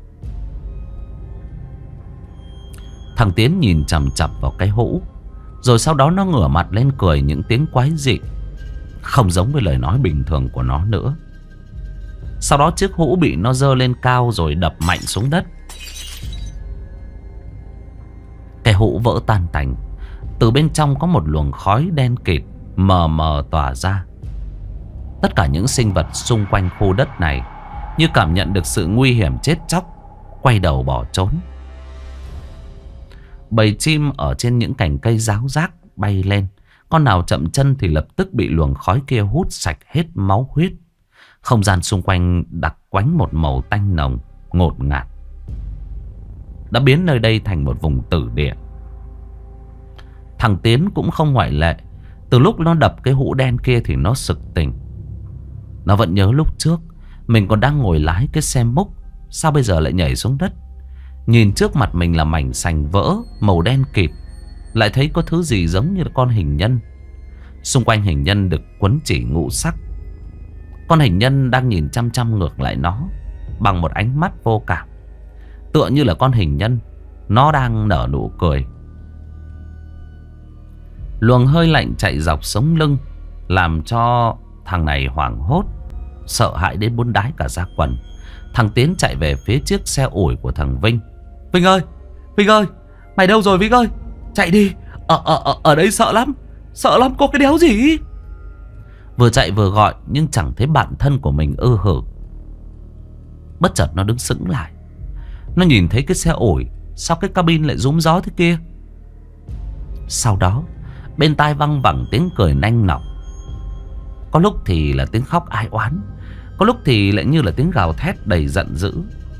Thằng Tiến nhìn chằm chằm vào cái hũ, rồi sau đó nó ngửa mặt lên cười những tiếng quái dị, không giống với lời nói bình thường của nó nữa. Sau đó chiếc hũ bị nó giơ lên cao rồi đập mạnh xuống đất. Cái hũ vỡ tan tành. Từ bên trong có một luồng khói đen kịt mờ mờ tỏa ra. Tất cả những sinh vật xung quanh khu đất này như cảm nhận được sự nguy hiểm chết chóc, quay đầu bỏ trốn. Bầy chim ở trên những cành cây ráo rác bay lên. Con nào chậm chân thì lập tức bị luồng khói kia hút sạch hết máu huyết. Không gian xung quanh đặc quánh một màu tanh nồng, ngột ngạt, đã biến nơi đây thành một vùng tử địa. Thằng Tiến cũng không ngoại lệ. Từ lúc nó đập cái hũ đen kia thì nó sực tỉnh. Nó vẫn nhớ lúc trước mình còn đang ngồi lái cái xe múc, sao bây giờ lại nhảy xuống đất. Nhìn trước mặt mình là mảnh sành vỡ màu đen kịt, lại thấy có thứ gì giống như là con hình nhân. Xung quanh hình nhân được quấn chỉ ngũ sắc. Con hình nhân đang nhìn chăm chăm ngược lại nó bằng một ánh mắt vô cảm. Tựa như là con hình nhân nó đang nở nụ cười. Luồng hơi lạnh chạy dọc sống lưng, làm cho thằng này hoảng hốt, sợ hãi đến muốn đái cả da quần. Thằng Tiến chạy về phía chiếc xe ủi của thằng Vinh. Vinh ơi, Vinh ơi, mày đâu rồi Vinh ơi? Chạy đi, ở đây sợ lắm, có cái đéo gì. Vừa chạy vừa gọi nhưng chẳng thấy bạn thân của mình ư hử. Bất chợt nó đứng sững lại. Nó nhìn thấy cái xe ủi, sao cái cabin lại rúm gió thế kia. Sau đó bên tai văng vẳng tiếng cười nanh nọc. Có lúc thì là tiếng khóc ai oán, có lúc thì lại như là tiếng gào thét đầy giận dữ.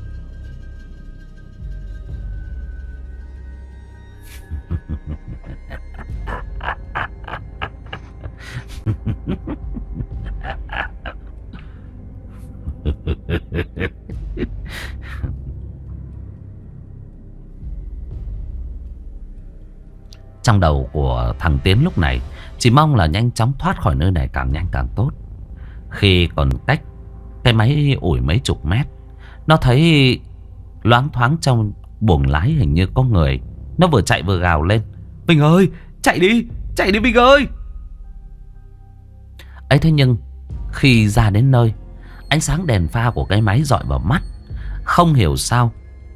Trong đầu của thằng Tiến lúc này chỉ mong là nhanh chóng thoát khỏi nơi này càng nhanh càng tốt. Khi còn cách cái máy ủi mấy chục mét, nó thấy loáng thoáng trong buồng lái hình như có người. Nó vừa chạy vừa gào lên. Vinh ơi, chạy đi Vinh ơi. Ấy thế nhưng khi ra đến nơi, ánh sáng đèn pha của cái máy dọi vào mắt. Không hiểu sao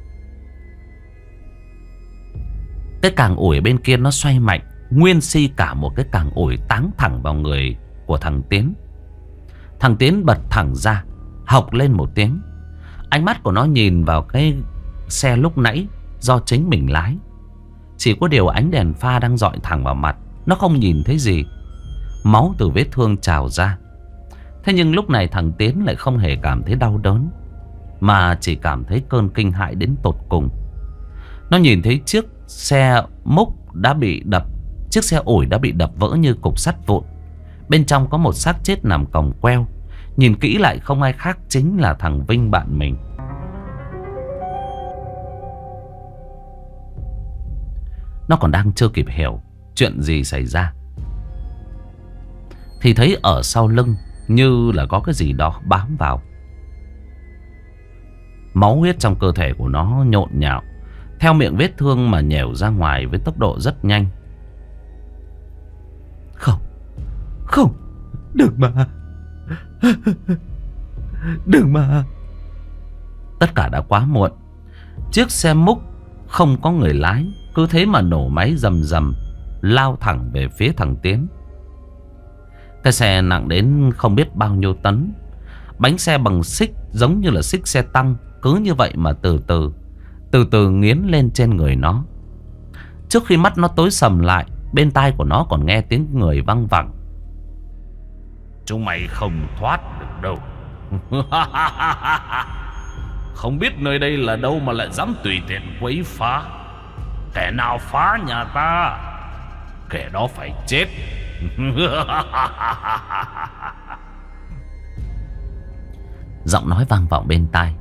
cái càng ủi bên kia nó xoay mạnh, nguyên si cả một cái càng ủi táng thẳng vào người của thằng Tiến. Thằng Tiến bật thẳng ra, hộc lên một tiếng. Ánh mắt của nó nhìn vào cái xe lúc nãy do chính mình lái. Chỉ có điều ánh đèn pha đang dọi thẳng vào mặt, nó không nhìn thấy gì. Máu từ vết thương trào ra. Thế nhưng lúc này thằng Tiến lại không hề cảm thấy đau đớn, mà chỉ cảm thấy cơn kinh hãi đến tột cùng. Nó nhìn thấy chiếc xe múc đã bị đập, chiếc xe ủi đã bị đập vỡ như cục sắt vụn. Bên trong có một xác chết nằm còng queo. Nhìn kỹ lại không ai khác chính là thằng Vinh bạn mình. Nó còn đang chưa kịp hiểu chuyện gì xảy ra thì thấy ở sau lưng như là có cái gì đó bám vào. Máu huyết trong cơ thể của nó nhộn nhạo theo miệng vết thương mà nhèo ra ngoài với tốc độ rất nhanh. Không, đừng mà. Tất cả đã quá muộn. Chiếc xe múc không có người lái, cứ thế mà nổ máy rầm rầm, lao thẳng về phía thằng Tiến. Cái xe nặng đến không biết bao nhiêu tấn. Bánh xe bằng xích giống như là xích xe tăng, cứ như vậy mà từ từ nghiến lên trên người nó. Trước khi mắt nó tối sầm lại, bên tai của nó còn nghe tiếng người văng vẳng. Chúng mày không thoát được đâu. Không biết nơi đây là đâu mà lại dám tùy tiện quấy phá. Kẻ nào phá nhà ta, kẻ đó phải chết. Giọng nói vang vọng bên tai.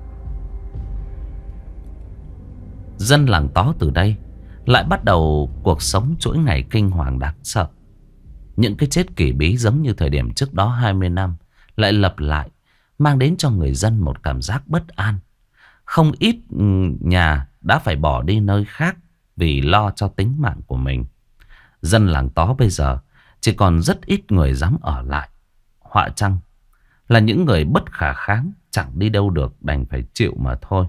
Dân làng Tó từ đây lại bắt đầu cuộc sống chuỗi ngày kinh hoàng đáng sợ. Những cái chết kỳ bí giống như thời điểm trước đó 20 năm lại lặp lại, mang đến cho người dân một cảm giác bất an. Không ít nhà đã phải bỏ đi nơi khác vì lo cho tính mạng của mình. Dân làng Tó bây giờ chỉ còn rất ít người dám ở lại. Họa chăng là những người bất khả kháng, chẳng đi đâu được, đành phải chịu mà thôi.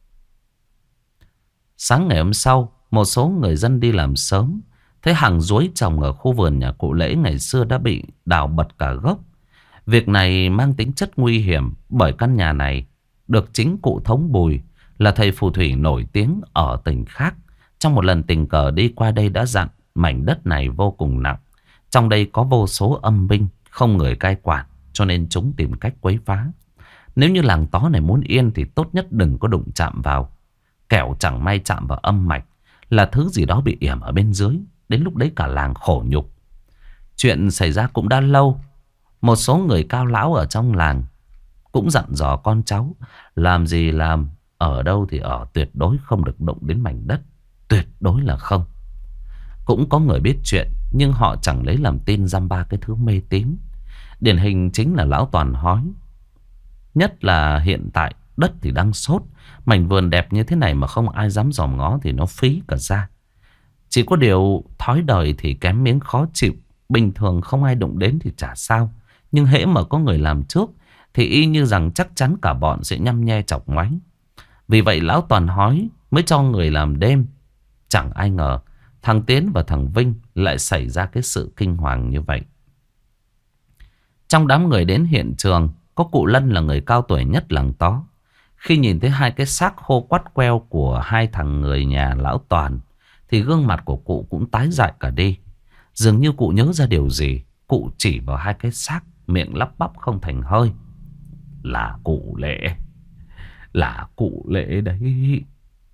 Sáng ngày hôm sau, một số người dân đi làm sớm, thấy hàng ruối trồng ở khu vườn nhà cụ Lễ ngày xưa đã bị đào bật cả gốc. Việc này mang tính chất nguy hiểm, bởi căn nhà này được chính cụ Thống Bùi, là thầy phù thủy nổi tiếng ở tỉnh khác, Trong một lần tình cờ đi qua đây đã dặn mảnh đất này vô cùng nặng. Trong đây có vô số âm binh, không người cai quản, cho nên chúng tìm cách quấy phá. Nếu như làng tó này muốn yên thì tốt nhất đừng có đụng chạm vào. Kẻo chẳng may chạm vào âm mạch là thứ gì đó bị yểm ở bên dưới. Đến lúc đấy cả làng khổ nhục. Chuyện xảy ra cũng đã lâu. Một số người cao lão ở trong làng cũng dặn dò con cháu. Làm gì làm, ở đâu thì ở, tuyệt đối không được động đến mảnh đất. Tuyệt đối là không. Cũng có người biết chuyện, nhưng họ chẳng lấy làm tin dăm ba cái thứ mê tín. Điển hình chính là lão Toàn hói. Nhất là hiện tại đất thì đang sốt. Mảnh vườn đẹp như thế này mà không ai dám dòm ngó thì nó phí cả ra. Chỉ có điều thói đời thì kém miếng khó chịu. Bình thường không ai đụng đến thì chả sao. Nhưng hễ mà có người làm trước thì y như rằng chắc chắn cả bọn sẽ nhăm nhe chọc ngoáy. Vì vậy lão Toàn hói mới cho người làm đêm. Chẳng ai ngờ thằng Tiến và thằng Vinh lại xảy ra cái sự kinh hoàng như vậy. Trong đám người đến hiện trường, có cụ Lân là người cao tuổi nhất làng tó. Khi nhìn thấy hai cái xác khô quắt queo của hai thằng người nhà lão Toàn, thì gương mặt của cụ cũng tái dại cả đi. Dường như cụ nhớ ra điều gì. Cụ chỉ vào hai cái xác, miệng lắp bắp không thành hơi. Là cụ Lệ. Là cụ Lệ đấy.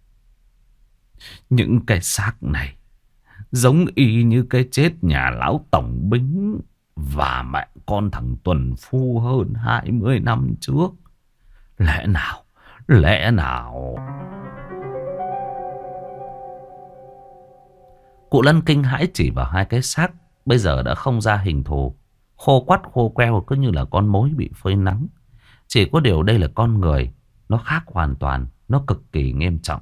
Những cái xác này giống y như cái chết nhà lão tổng binh và mẹ con thằng Tuần Phu hơn 20 năm trước. Lẽ nào? Lẽ nào? Cụ Lân kinh hãi chỉ vào hai cái xác bây giờ đã không ra hình thù, khô quắt khô queo cứ như là con mối bị phơi nắng. Chỉ có điều đây là con người, nó khác hoàn toàn, nó cực kỳ nghiêm trọng.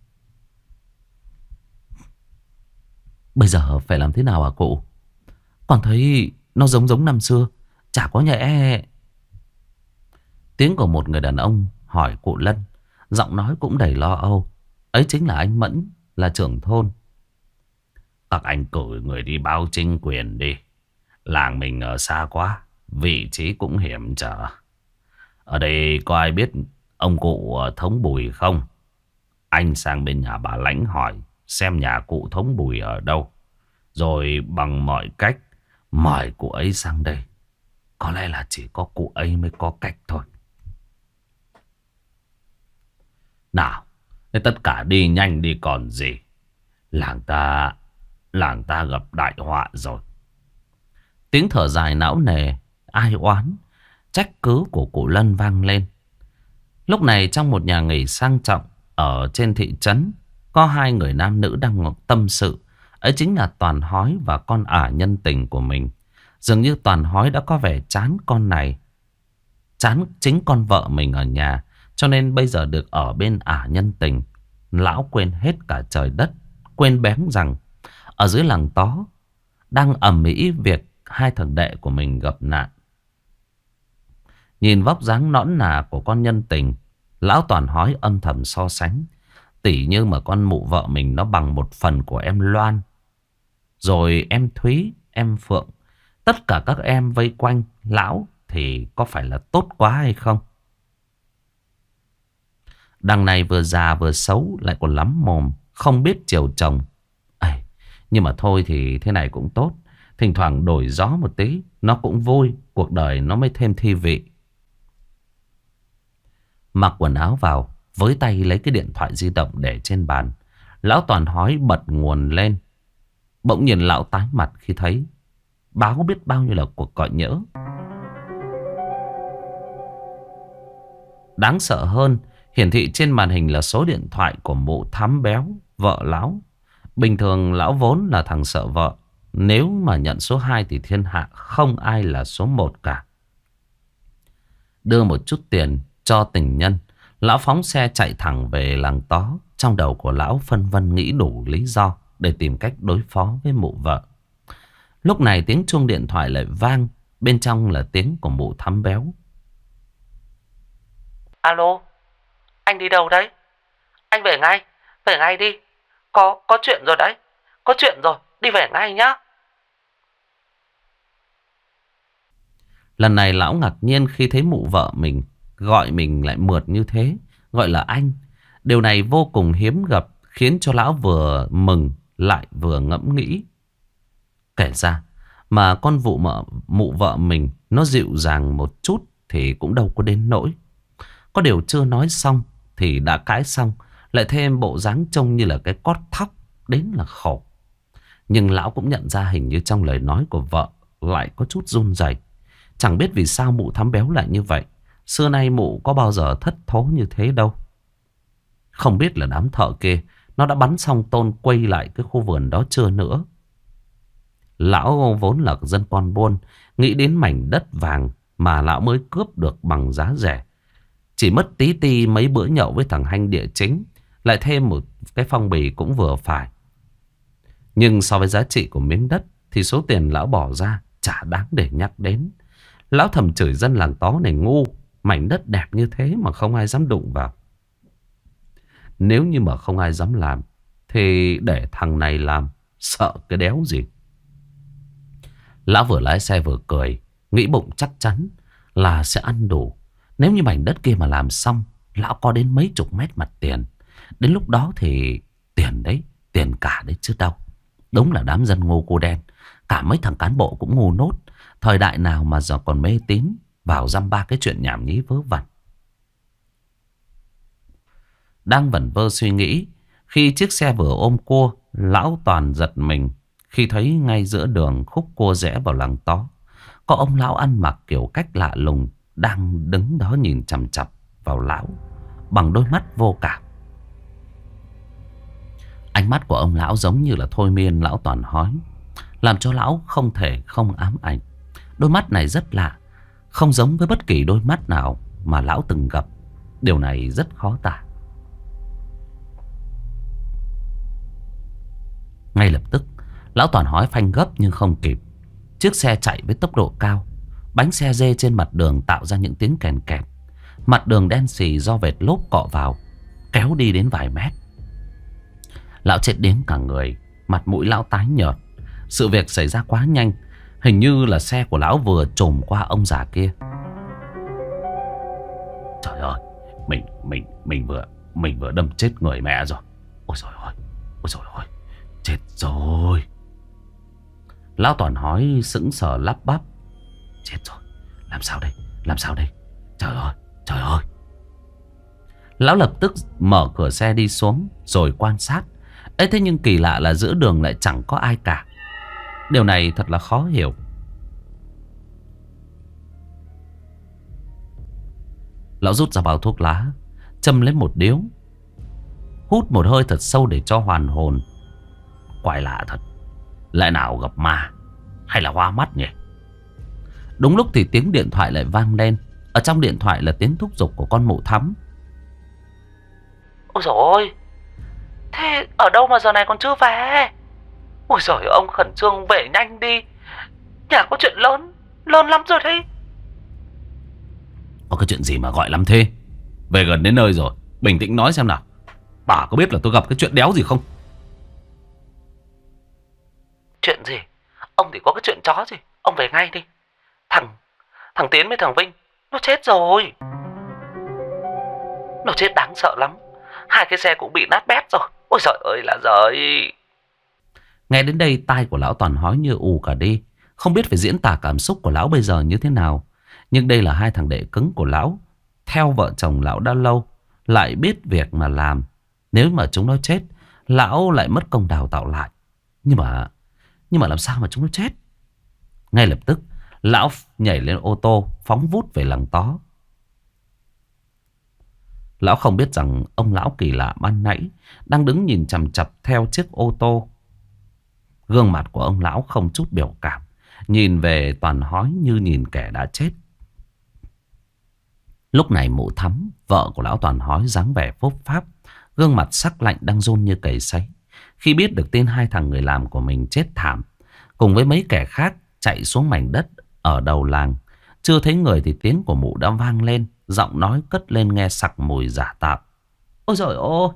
Bây giờ phải làm thế nào hả cụ? Còn thấy nó giống giống năm xưa, chả có nhẹ. Tiếng của một người đàn ông hỏi cụ Lân, giọng nói cũng đầy lo âu. Ấy chính là anh Mẫn, là trưởng thôn. Các anh cử người đi báo chính quyền đi. Làng mình ở xa quá, vị trí cũng hiểm trở. Ở đây có ai biết ông cụ Thống Bùi không? Anh sang bên nhà bà Lãnh hỏi xem nhà cụ Thống Bùi ở đâu, rồi bằng mọi cách mời cụ ấy sang đây. Có lẽ là chỉ có cụ ấy mới có cách thôi. Nào, tất cả đi nhanh đi còn gì. Làng ta gặp đại họa rồi. Tiếng thở dài não nề, ai oán, trách cứ của cụ Lân vang lên. Lúc này trong một nhà nghỉ sang trọng ở trên thị trấn, có hai người nam nữ đang tâm sự. Ấy chính là Toàn hói và con ả nhân tình của mình. Dường như Toàn hói đã có vẻ chán con này, chán chính con vợ mình ở nhà, cho nên bây giờ được ở bên ả nhân tình. Lão quên hết cả trời đất, quên bén rằng ở dưới làng tó đang ầm ĩ việc hai thằng đệ của mình gặp nạn. Nhìn vóc dáng nõn nà của con nhân tình, lão Toàn hói âm thầm so sánh. Tỉ như mà con mụ vợ mình nó bằng một phần của em Loan, rồi em Thúy, em Phượng, tất cả các em vây quanh lão thì có phải là tốt quá hay không? Đằng này vừa già vừa xấu lại còn lắm mồm, không biết chiều chồng. Nhưng mà thôi thì thế này cũng tốt. Thỉnh thoảng đổi gió một tí, nó cũng vui, cuộc đời nó mới thêm thi vị. Mặc quần áo vào, với tay lấy cái điện thoại di động để trên bàn. Lão Toàn hói bật nguồn lên. Bỗng nhiên lão tái mặt khi thấy báo biết bao nhiêu là cuộc gọi nhỡ. Đáng sợ hơn, hiển thị trên màn hình là số điện thoại của mụ Thám Béo, vợ lão. Bình thường lão vốn là thằng sợ vợ. Nếu mà nhận số 2 thì thiên hạ không ai là số 1 cả. Đưa một chút tiền cho tình nhân, lão phóng xe chạy thẳng về làng tó. Trong đầu của lão phân vân nghĩ đủ lý do để tìm cách đối phó với mụ vợ. Lúc này tiếng chuông điện thoại lại vang. Bên trong là tiếng của mụ Thám Béo. Alo, anh đi đâu đấy? Anh về ngay đi. Có chuyện rồi đấy. Có chuyện rồi, đi về ngay nhá. Lần này lão ngạc nhiên khi thấy mụ vợ mình gọi mình lại mượt như thế, gọi là anh. Điều này vô cùng hiếm gặp khiến cho lão vừa mừng lại vừa ngẫm nghĩ. Kể ra mà con mụ vợ mình nó dịu dàng một chút thì cũng đâu có đến nỗi. Có điều chưa nói xong thì đã cãi xong, lại thêm bộ dáng trông như là cái cót thóc, đến là khổ. Nhưng lão cũng nhận ra hình như trong lời nói của vợ lại có chút run rẩy. Chẳng biết vì sao mụ Thắm béo lại như vậy. Xưa nay mụ có bao giờ thất thố như thế đâu. Không biết là đám thợ kia nó đã bắn xong tôn quay lại cái khu vườn đó chưa nữa. Lão vốn là dân con buôn, nghĩ đến mảnh đất vàng mà lão mới cướp được bằng giá rẻ. Chỉ mất tí ti mấy bữa nhậu với thằng Hanh địa chính, lại thêm một cái phong bì cũng vừa phải. Nhưng so với giá trị của miếng đất thì số tiền lão bỏ ra chả đáng để nhắc đến. Lão thầm chửi dân làng tó này ngu, mảnh đất đẹp như thế mà không ai dám đụng vào. Nếu như mà không ai dám làm thì để thằng này làm, sợ cái đéo gì. Lão vừa lái xe vừa cười, nghĩ bụng chắc chắn là sẽ ăn đủ. Nếu như mảnh đất kia mà làm xong, lão có đến mấy chục mét mặt tiền. Đến lúc đó thì tiền đấy, tiền cả đấy chứ đâu. Đúng là đám dân ngu cô đen. Cả mấy thằng cán bộ cũng ngu nốt. Thời đại nào mà giờ còn mê tín vào dăm ba cái chuyện nhảm nhí vớ vẩn. Đang vẩn vơ suy nghĩ, khi chiếc xe vừa ôm cua, lão Toàn giật mình khi thấy ngay giữa đường khúc cua rẽ vào làng tó, có ông lão ăn mặc kiểu cách lạ lùng đang đứng đó nhìn chằm chằm vào lão bằng đôi mắt vô cảm. Ánh mắt của ông lão giống như là thôi miên lão Toàn hói, làm cho lão không thể không ám ảnh. Đôi mắt này rất lạ, không giống với bất kỳ đôi mắt nào mà lão từng gặp. Điều này rất khó tả. Ngay lập tức, lão Toàn hói phanh gấp nhưng không kịp. Chiếc xe chạy với tốc độ cao, bánh xe rê trên mặt đường tạo ra những tiếng kèn kẹt. Mặt đường đen xì do vệt lốp cọ vào, kéo đi đến vài mét. Lão chết điếng cả người, mặt mũi lão tái nhợt. Sự việc xảy ra quá nhanh, hình như là xe của lão vừa trồm qua ông già kia. Trời ơi, mình vừa đâm chết người mẹ rồi. Ôi trời ơi, chết rồi. Lão Toàn hói sững sờ lắp bắp. Chết rồi, làm sao đây, trời ơi. Lão lập tức mở cửa xe đi xuống rồi quan sát. Ấy thế nhưng kỳ lạ là giữa đường lại chẳng có ai cả. Điều này thật là khó hiểu. Lão rút ra bao thuốc lá, châm lấy một điếu, hút một hơi thật sâu để cho hoàn hồn. Quái lạ thật, lại nào gặp ma hay là hoa mắt nhỉ? Đúng lúc thì tiếng điện thoại lại vang lên. Ở trong điện thoại là tiếng thúc giục của con mụ Thắm. Ôi dồi ôi, thế ở đâu mà giờ này còn chưa về? Ôi giời, ông khẩn trương về nhanh đi, nhà có chuyện lớn lắm rồi đấy. Có cái chuyện gì mà gọi lắm thế? Về gần đến nơi rồi, bình tĩnh nói xem nào. Bà có biết là tôi gặp cái chuyện đéo gì không? Chuyện gì? Ông thì có cái chuyện chó gì, ông về ngay đi. Thằng Tiến với thằng Vinh nó chết rồi. Nó chết đáng sợ lắm. Hai cái xe cũng bị nát bét rồi. Ôi giời ơi là giời. Nghe đến đây tai của lão Toàn hói như ù cả đi. Không biết phải diễn tả cảm xúc của lão bây giờ như thế nào. Nhưng đây là hai thằng đệ cứng của lão. Theo vợ chồng lão đã lâu, lại biết việc mà làm. Nếu mà chúng nó chết, lão lại mất công đào tạo lại. Nhưng mà làm sao mà chúng nó chết? Ngay lập tức lão nhảy lên ô tô, phóng vút về làng tó. Lão không biết rằng ông lão kỳ lạ ban nãy đang đứng nhìn chằm chằm theo chiếc ô tô. Gương mặt của ông lão không chút biểu cảm, nhìn về Toàn hói như nhìn kẻ đã chết. Lúc này mụ Thắm, vợ của lão Toàn hói, dáng vẻ phốp pháp, gương mặt sắc lạnh đang run như cầy sấy. Khi biết được tin hai thằng người làm của mình chết thảm, cùng với mấy kẻ khác chạy xuống mảnh đất ở đầu làng, chưa thấy người thì tiếng của mụ đã vang lên, giọng nói cất lên nghe sặc mùi giả tạo. Ôi giời ơi,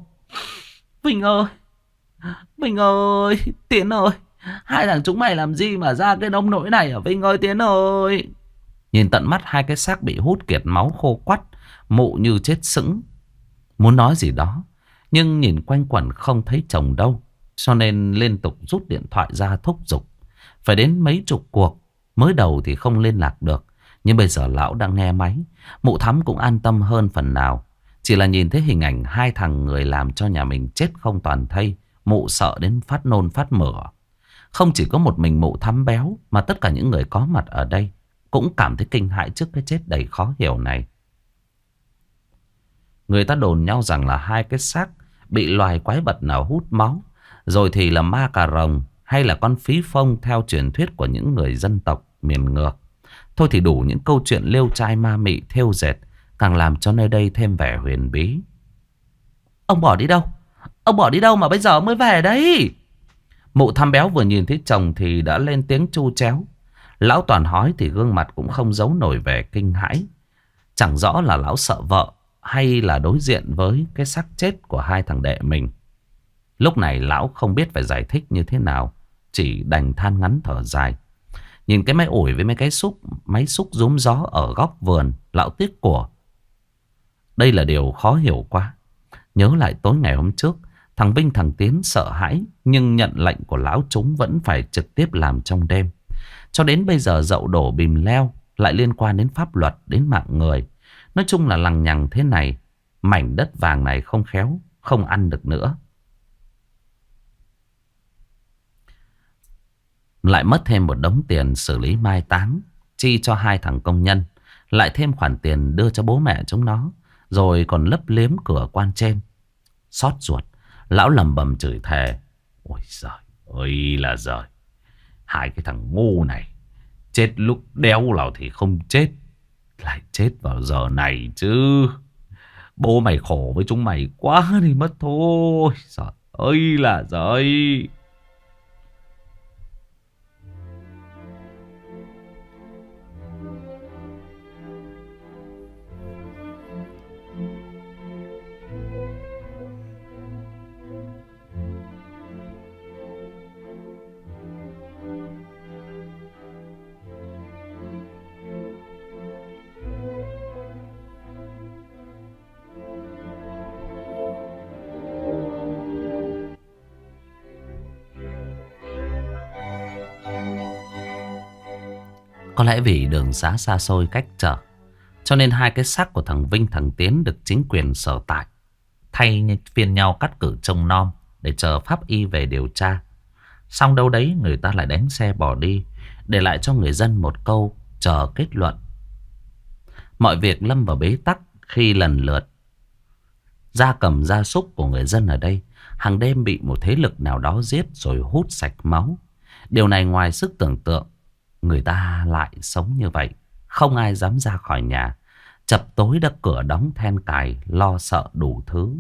Vinh ơi, Tiến ơi, hai thằng chúng mày làm gì mà ra cái nông nỗi này hả Vinh ơi, Tiến ơi? Nhìn tận mắt hai cái xác bị hút kiệt máu khô quắt, mụ như chết sững, muốn nói gì đó, Nhưng nhìn quanh quẩn không thấy chồng đâu, cho nên liên tục rút điện thoại ra thúc giục. Phải đến mấy chục cuộc, mới đầu thì không liên lạc được. Nhưng bây giờ lão đang nghe máy, mụ Thắm cũng an tâm hơn phần nào. Chỉ là nhìn thấy hình ảnh hai thằng người làm cho nhà mình chết không toàn thây, mụ sợ đến phát nôn phát mửa. Không chỉ có một mình mụ Thắm béo, mà tất cả những người có mặt ở đây cũng cảm thấy kinh hãi trước cái chết đầy khó hiểu này. Người ta đồn nhau rằng là hai cái xác bị loài quái vật nào hút máu, rồi thì là ma cà rồng, hay là con phí phông theo truyền thuyết của những người dân tộc miền ngược. Thôi thì đủ những câu chuyện liêu trai ma mị thêu dệt, càng làm cho nơi đây thêm vẻ huyền bí. Ông bỏ đi đâu? Ông bỏ đi đâu mà bây giờ mới về đấy? Mụ Thăm béo vừa nhìn thấy chồng thì đã lên tiếng chu chéo. Lão Toàn hói thì gương mặt cũng không giấu nổi vẻ kinh hãi. Chẳng rõ là lão sợ vợ hay là đối diện với cái xác chết của hai thằng đệ mình. Lúc này lão không biết phải giải thích như thế nào, chỉ đành than ngắn thở dài. Nhìn cái máy ủi với mấy cái máy xúc rúm gió ở góc vườn, lão tiếc của. Đây là điều khó hiểu quá. Nhớ lại tối ngày hôm trước, thằng Vinh thằng Tiến sợ hãi, nhưng nhận lệnh của lão chúng vẫn phải trực tiếp làm trong đêm. Cho đến bây giờ dậu đổ bìm leo, lại liên quan đến pháp luật, đến mạng người. Nói chung là lằng nhằng thế này, mảnh đất vàng này không khéo, không ăn được nữa. Lại mất thêm một đống tiền xử lý mai táng, chi cho hai thằng công nhân. Lại thêm khoản tiền đưa cho bố mẹ chúng nó, rồi còn lấp liếm cửa quan trên. Xót ruột, lão lầm bầm chửi thề. Ôi giời ơi là giời, hai cái thằng ngu này, chết lúc đéo nào thì không chết, lại chết vào giờ này chứ. Bố mày khổ với chúng mày quá đi mất thôi. Trời ơi là giời. Có lẽ vì đường xá xa xôi cách trở, cho nên hai cái xác của thằng Vinh thằng Tiến được chính quyền sở tại thay phiên nhau cắt cử trông nom để chờ pháp y về điều tra. Xong đâu đấy người ta lại đánh xe bỏ đi, để lại cho người dân một câu chờ kết luận. Mọi việc lâm vào bế tắc khi lần lượt gia cầm gia súc của người dân ở đây hàng đêm bị một thế lực nào đó giết rồi hút sạch máu. Điều này ngoài sức tưởng tượng. Người ta lại sống như vậy, không ai dám ra khỏi nhà. Chập tối đã cửa đóng then cài, lo sợ đủ thứ.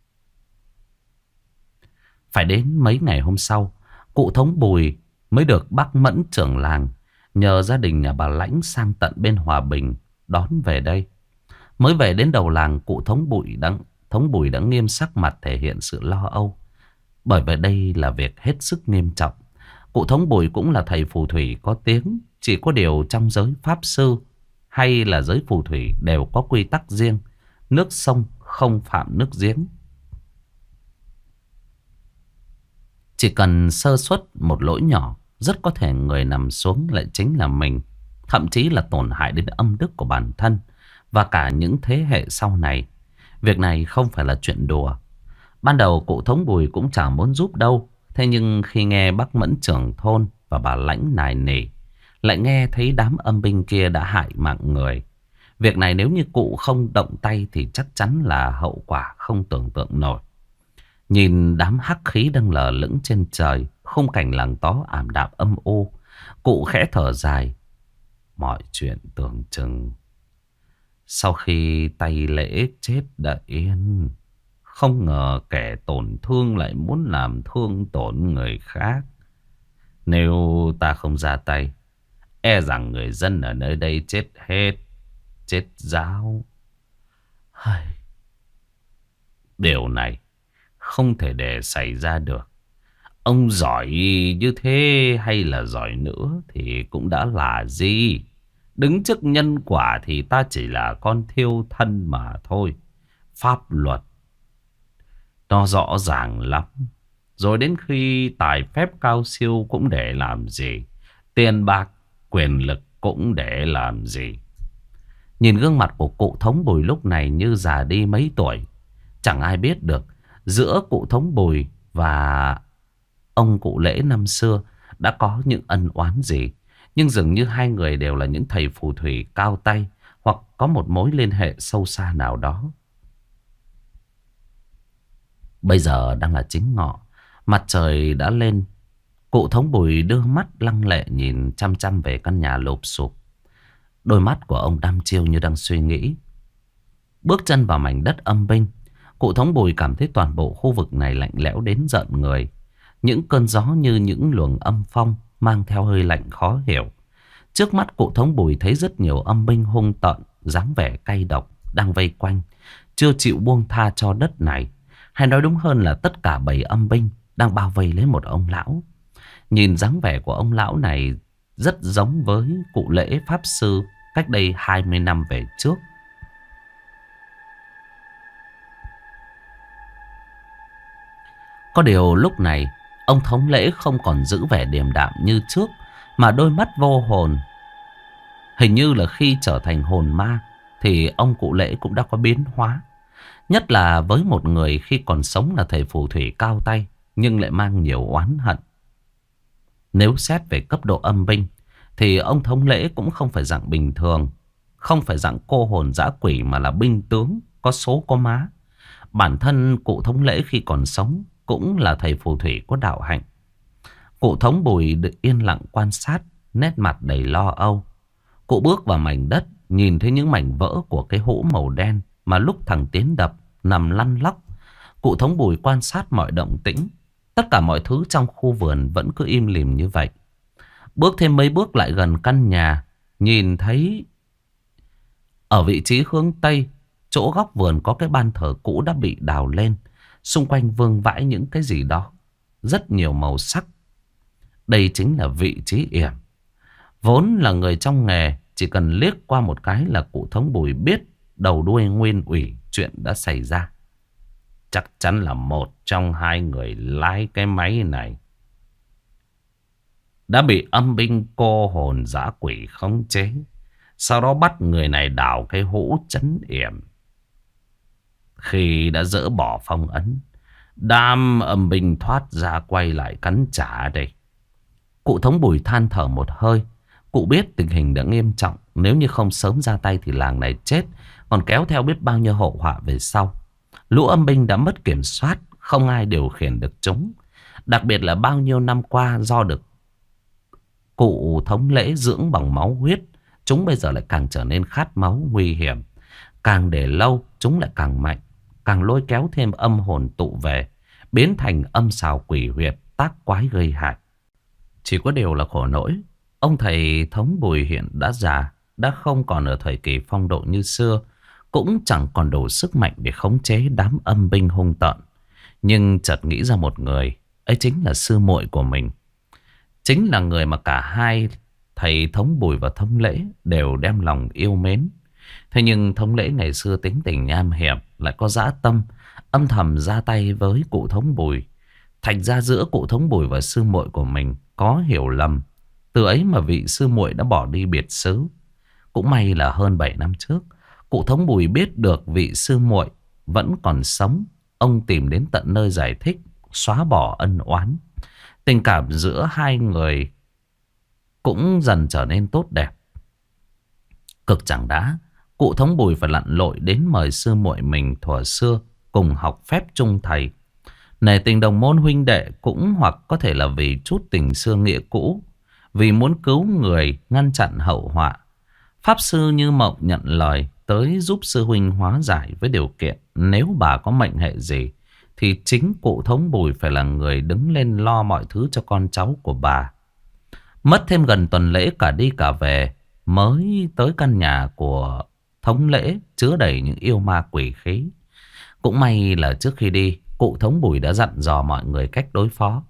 Phải đến mấy ngày hôm sau, cụ Thống Bùi mới được bác Mẫn trưởng làng nhờ gia đình nhà bà Lãnh sang tận bên Hòa Bình đón về đây. Mới về đến đầu làng, cụ Thống Bùi đã nghiêm sắc mặt thể hiện sự lo âu, bởi vì đây là việc hết sức nghiêm trọng. Cụ Thống Bùi cũng là thầy phù thủy có tiếng, chỉ có điều trong giới pháp sư hay là giới phù thủy đều có quy tắc riêng. Nước sông không phạm nước giếng. Chỉ cần sơ suất một lỗi nhỏ, rất có thể người nằm xuống lại chính là mình. Thậm chí là tổn hại đến âm đức của bản thân và cả những thế hệ sau này. Việc này không phải là chuyện đùa. Ban đầu cụ Thống Bùi cũng chẳng muốn giúp đâu. Thế nhưng khi nghe bác Mẫn trưởng thôn và bà Lãnh nài nỉ, lại nghe thấy đám âm binh kia đã hại mạng người. Việc này nếu như cụ không động tay thì chắc chắn là hậu quả không tưởng tượng nổi. Nhìn đám hắc khí đang lờ lững trên trời, khung cảnh làng tó ảm đạm âm u, cụ khẽ thở dài. Mọi chuyện tưởng chừng sau khi tay lễ chết đã yên, không ngờ kẻ tổn thương lại muốn làm thương tổn người khác. Nếu ta không ra tay, e rằng người dân ở nơi đây chết hết, chết ráo. Điều này không thể để xảy ra được. Ông giỏi như thế hay là giỏi nữa thì cũng đã là gì. Đứng trước nhân quả thì ta chỉ là con thiêu thân mà thôi. Pháp luật Nó rõ ràng lắm. Rồi đến khi tài phép cao siêu cũng để làm gì? Tiền bạc, quyền lực cũng để làm gì? Nhìn gương mặt của cụ Thống Bùi lúc này như già đi mấy tuổi. Chẳng ai biết được giữa cụ Thống Bùi và ông cụ Lễ năm xưa đã có những ân oán gì. Nhưng dường như hai người đều là những thầy phù thủy cao tay, hoặc có một mối liên hệ sâu xa nào đó. Bây giờ đang là chính ngọ, mặt trời đã lên. Cụ Thống Bùi đưa mắt lăng lệ nhìn chăm chăm về căn nhà lụp xụp. Đôi mắt của ông đăm chiêu như đang suy nghĩ. Bước chân vào mảnh đất âm binh, cụ Thống Bùi cảm thấy toàn bộ khu vực này lạnh lẽo đến giận người. Những cơn gió như những luồng âm phong mang theo hơi lạnh khó hiểu. Trước mắt cụ Thống Bùi thấy rất nhiều âm binh hung tợn, dáng vẻ cay độc đang vây quanh, chưa chịu buông tha cho đất này. Hay nói đúng hơn là tất cả bầy âm binh đang bao vây lấy một ông lão. Nhìn dáng vẻ của ông lão này rất giống với cụ Lễ Pháp Sư cách đây 20 năm về trước. Có điều lúc này ông Thống Lễ không còn giữ vẻ điềm đạm như trước, mà đôi mắt vô hồn. Hình như là khi trở thành hồn ma thì ông cụ Lễ cũng đã có biến hóa. Nhất là với một người khi còn sống là thầy phù thủy cao tay, nhưng lại mang nhiều oán hận. Nếu xét về cấp độ âm binh thì ông Thống Lễ cũng không phải dạng bình thường, không phải dạng cô hồn dã quỷ, mà là binh tướng có số có má. Bản thân cụ Thống Lễ khi còn sống cũng là thầy phù thủy có đạo hạnh. Cụ Thống Bùi yên lặng quan sát, nét mặt đầy lo âu. Cụ bước vào mảnh đất, nhìn thấy những mảnh vỡ của cái hũ màu đen mà lúc thằng Tiến đập nằm lăn lóc. Cụ Thống Bùi quan sát mọi động tĩnh. Tất cả mọi thứ trong khu vườn vẫn cứ im lìm như vậy. Bước thêm mấy bước lại gần căn nhà, nhìn thấy ở vị trí hướng Tây, chỗ góc vườn có cái ban thờ cũ đã bị đào lên. Xung quanh vương vãi những cái gì đó, rất nhiều màu sắc. Đây chính là vị trí yểm. Vốn là người trong nghề, chỉ cần liếc qua một cái là cụ Thống Bùi biết đầu đuôi nguyên ủy chuyện đã xảy ra. Chắc chắn là một trong hai người lái cái máy này đã bị âm binh cô hồn dã quỷ khống chế, sau đó bắt người này đào cái hũ trấn yểm. Khi đã dỡ bỏ phong ấn, đám âm binh thoát ra quay lại cắn trả đây. Cụ Thống Bùi than thở một hơi. Cụ biết tình hình đã nghiêm trọng. Nếu như không sớm ra tay thì làng này chết, còn kéo theo biết bao nhiêu hậu họa về sau. Lũ âm binh đã mất kiểm soát, không ai điều khiển được chúng. Đặc biệt là bao nhiêu năm qua do được cụ Thống Lễ dưỡng bằng máu huyết, chúng bây giờ lại càng trở nên khát máu nguy hiểm. Càng để lâu chúng lại càng mạnh, càng lôi kéo thêm âm hồn tụ về, biến thành âm xào quỷ huyệt tác quái gây hại. Chỉ có điều là khổ nỗi, ông thầy Thống Bùi hiện đã già, đã không còn ở thời kỳ phong độ như xưa, cũng chẳng còn đủ sức mạnh để khống chế đám âm binh hung tợn. Nhưng chợt nghĩ ra một người, ấy chính là sư muội của mình. Chính là người mà cả hai thầy Thống Bùi và Thống Lễ đều đem lòng yêu mến. Thế nhưng Thống Lễ ngày xưa tính tình nham hiểm, lại có dã tâm, âm thầm ra tay với cụ Thống Bùi. Thành ra giữa cụ Thống Bùi và sư muội của mình có hiểu lầm. Từ ấy mà vị sư muội đã bỏ đi biệt xứ. Cũng may là hơn 7 năm trước, cụ Thống Bùi biết được vị sư muội vẫn còn sống. Ông tìm đến tận nơi giải thích, xóa bỏ ân oán. Tình cảm giữa hai người cũng dần trở nên tốt đẹp. Cực chẳng đã, cụ Thống Bùi phải lặn lội đến mời sư muội mình thuở xưa cùng học phép chung thầy. Nể tình đồng môn huynh đệ, cũng hoặc có thể là vì chút tình xưa nghĩa cũ, vì muốn cứu người ngăn chặn hậu họa. Pháp sư Như Mộng nhận lời tới giúp sư huynh hóa giải, với điều kiện nếu bà có mệnh hệ gì thì chính cụ Thống Bùi phải là người đứng lên lo mọi thứ cho con cháu của bà. Mất thêm gần tuần lễ cả đi cả về mới tới căn nhà của Thống Lễ chứa đầy những yêu ma quỷ khí. Cũng may là trước khi đi, cụ Thống Bùi đã dặn dò mọi người cách đối phó.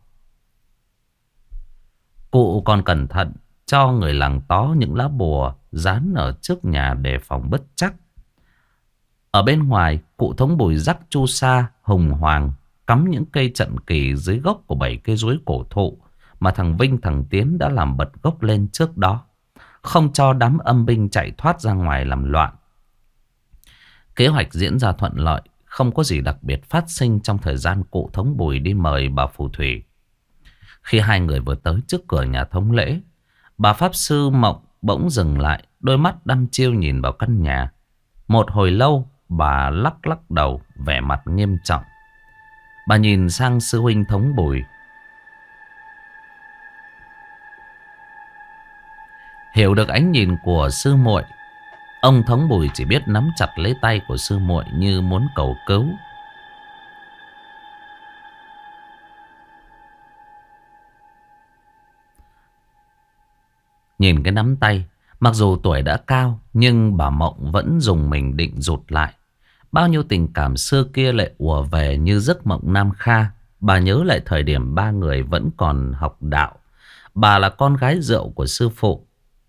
Cụ còn cẩn thận cho người làng tó những lá bùa dán ở trước nhà đề phòng bất trắc. Ở bên ngoài, cụ Thống Bùi dắt Chu Sa, Hùng Hoàng cắm những cây trận kỳ dưới gốc của 7 cây chuối cổ thụ mà thằng Vinh thằng Tiến đã làm bật gốc lên trước đó, không cho đám âm binh chạy thoát ra ngoài làm loạn. Kế hoạch diễn ra thuận lợi, không có gì đặc biệt phát sinh trong thời gian cụ thống Bùi đi mời bà phù thủy. Khi hai người vừa tới trước cửa nhà thống lễ, bà pháp sư Mộng bỗng dừng lại, đôi mắt đăm chiêu nhìn vào căn nhà. Một hồi lâu, bà lắc lắc đầu, vẻ mặt nghiêm trọng. Bà nhìn sang sư huynh thống Bùi. Hiểu được ánh nhìn của sư muội, ông thống Bùi chỉ biết nắm chặt lấy tay của sư muội như muốn cầu cứu. Nhìn cái nắm tay, mặc dù tuổi đã cao, nhưng bà Mộng vẫn dùng mình định rụt lại. Bao nhiêu tình cảm xưa kia lại ùa về như giấc mộng Nam Kha. Bà nhớ lại thời điểm ba người vẫn còn học đạo. Bà là con gái rượu của sư phụ,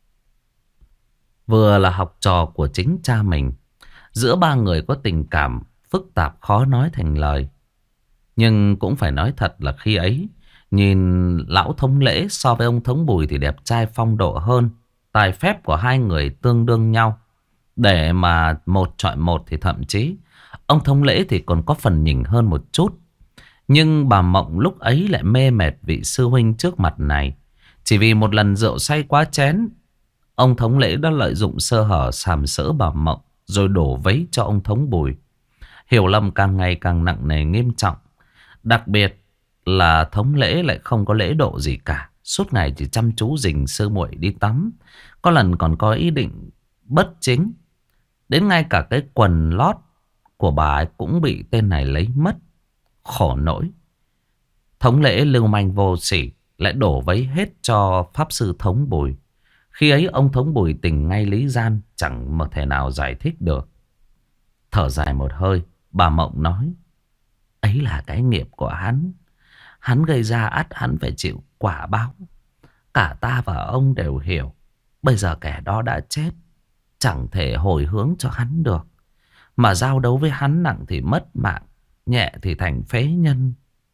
vừa là học trò của chính cha mình. Giữa ba người có tình cảm phức tạp khó nói thành lời. Nhưng cũng phải nói thật là khi ấy, nhìn lão thống lễ so với ông thống Bùi thì đẹp trai phong độ hơn. Tài phép của hai người tương đương nhau. Để mà một chọi một thì thậm chí ông thống lễ thì còn có phần nhỉnh hơn một chút. Nhưng bà Mộng lúc ấy lại mê mệt vị sư huynh trước mặt này. Chỉ vì một lần rượu say quá chén, ông thống lễ đã lợi dụng sơ hở sàm sỡ bà Mộng, rồi đổ vấy cho ông thống Bùi. Hiểu lầm càng ngày càng nặng nề nghiêm trọng. Đặc biệt là thống lễ lại không có lễ độ gì cả, suốt ngày chỉ chăm chú rình sư muội đi tắm. Có lần còn có ý định bất chính, đến ngay cả cái quần lót của bà ấy cũng bị tên này lấy mất. Khổ nỗi, thống lễ lưu manh vô sỉ lại đổ vấy hết cho pháp sư thống Bùi. Khi ấy ông thống Bùi tình ngay lý gian, chẳng một thể nào giải thích được. Thở dài một hơi, bà Mộng nói: ấy là cái nghiệp của hắn. Hắn gây ra ắt hắn phải chịu quả báo. Cả ta và ông đều hiểu. Bây giờ kẻ đó đã chết, chẳng thể hồi hướng cho hắn được. Mà giao đấu với hắn nặng thì mất mạng, nhẹ thì thành phế nhân.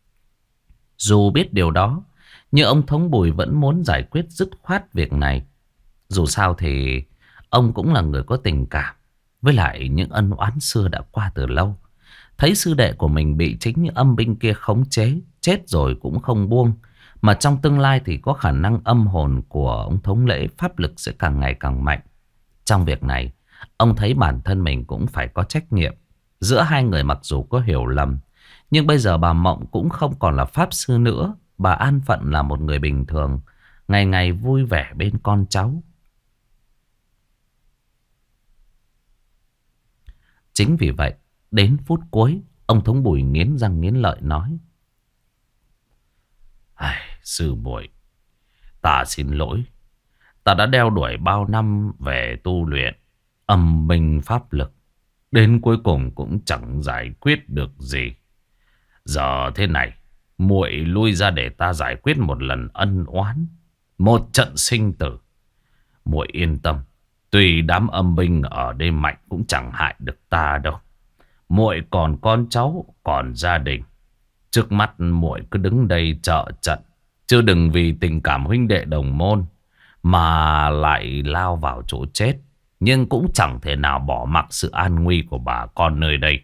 Dù biết điều đó, nhưng ông thống Bùi vẫn muốn giải quyết dứt khoát việc này. Dù sao thì ông cũng là người có tình cảm, với lại những ân oán xưa đã qua từ lâu. Thấy sư đệ của mình bị chính những âm binh kia khống chế, chết rồi cũng không buông. Mà trong tương lai thì có khả năng âm hồn của ông thống lễ pháp lực sẽ càng ngày càng mạnh. Trong việc này, ông thấy bản thân mình cũng phải có trách nhiệm. Giữa hai người mặc dù có hiểu lầm, nhưng bây giờ bà Mộng cũng không còn là pháp sư nữa. Bà an phận là một người bình thường, ngày ngày vui vẻ bên con cháu. Chính vì vậy, đến phút cuối, ông thống Bùi nghiến răng nghiến lợi nói: sư muội, ta xin lỗi. Ta đã đeo đuổi bao năm về tu luyện âm binh pháp lực, đến cuối cùng cũng chẳng giải quyết được gì. Giờ thế này, muội lui ra để ta giải quyết một lần ân oán, một trận sinh tử. Muội yên tâm, tuy đám âm binh ở đây mạnh cũng chẳng hại được ta đâu. Muội còn con cháu, còn gia đình. Trước mắt muội cứ đứng đây trợ trận, chứ đừng vì tình cảm huynh đệ đồng môn mà lại lao vào chỗ chết. Nhưng cũng chẳng thể nào bỏ mặc sự an nguy của bà con nơi đây.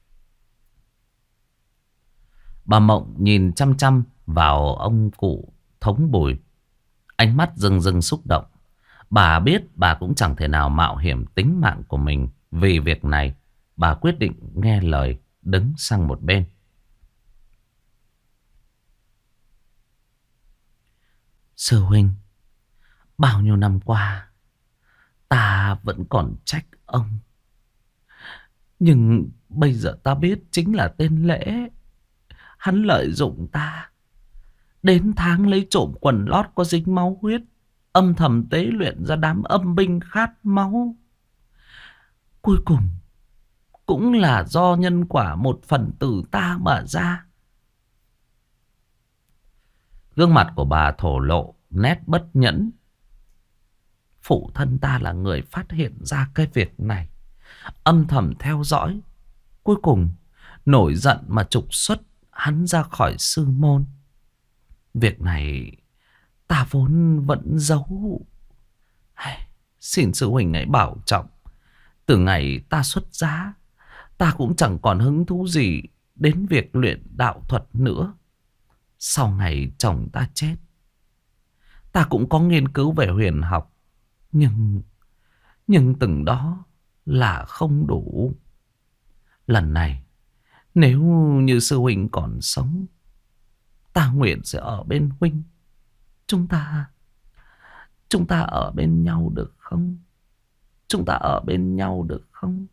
Bà Mộng nhìn chăm chăm vào ông cụ thống Bùi, ánh mắt rưng rưng xúc động. Bà biết bà cũng chẳng thể nào mạo hiểm tính mạng của mình vì việc này. Bà quyết định nghe lời, đứng sang một bên. Sư huynh, bao nhiêu năm qua ta vẫn còn trách ông. Nhưng bây giờ ta biết chính là tên Lễ. Hắn lợi dụng ta, đến tháng lấy trộm quần lót có dính máu huyết, âm thầm tế luyện ra đám âm binh khát máu. Cuối cùng cũng là do nhân quả một phần tử ta mà ra. Gương mặt của bà thổ lộ nét bất nhẫn. Phụ thân ta là người phát hiện ra cái việc này, âm thầm theo dõi, cuối cùng nổi giận mà trục xuất hắn ra khỏi sư môn. Việc này ta vốn vẫn giấu. Xin sư huynh hãy bảo trọng. Từ ngày ta xuất giá, ta cũng chẳng còn hứng thú gì đến việc luyện đạo thuật nữa. Sau ngày chồng ta chết, ta cũng có nghiên cứu về huyền học. Nhưng từng đó là không đủ. Lần này, nếu như sư huynh còn sống, ta nguyện sẽ ở bên huynh. Chúng ta ở bên nhau được không? Chúng ta ở bên nhau được không?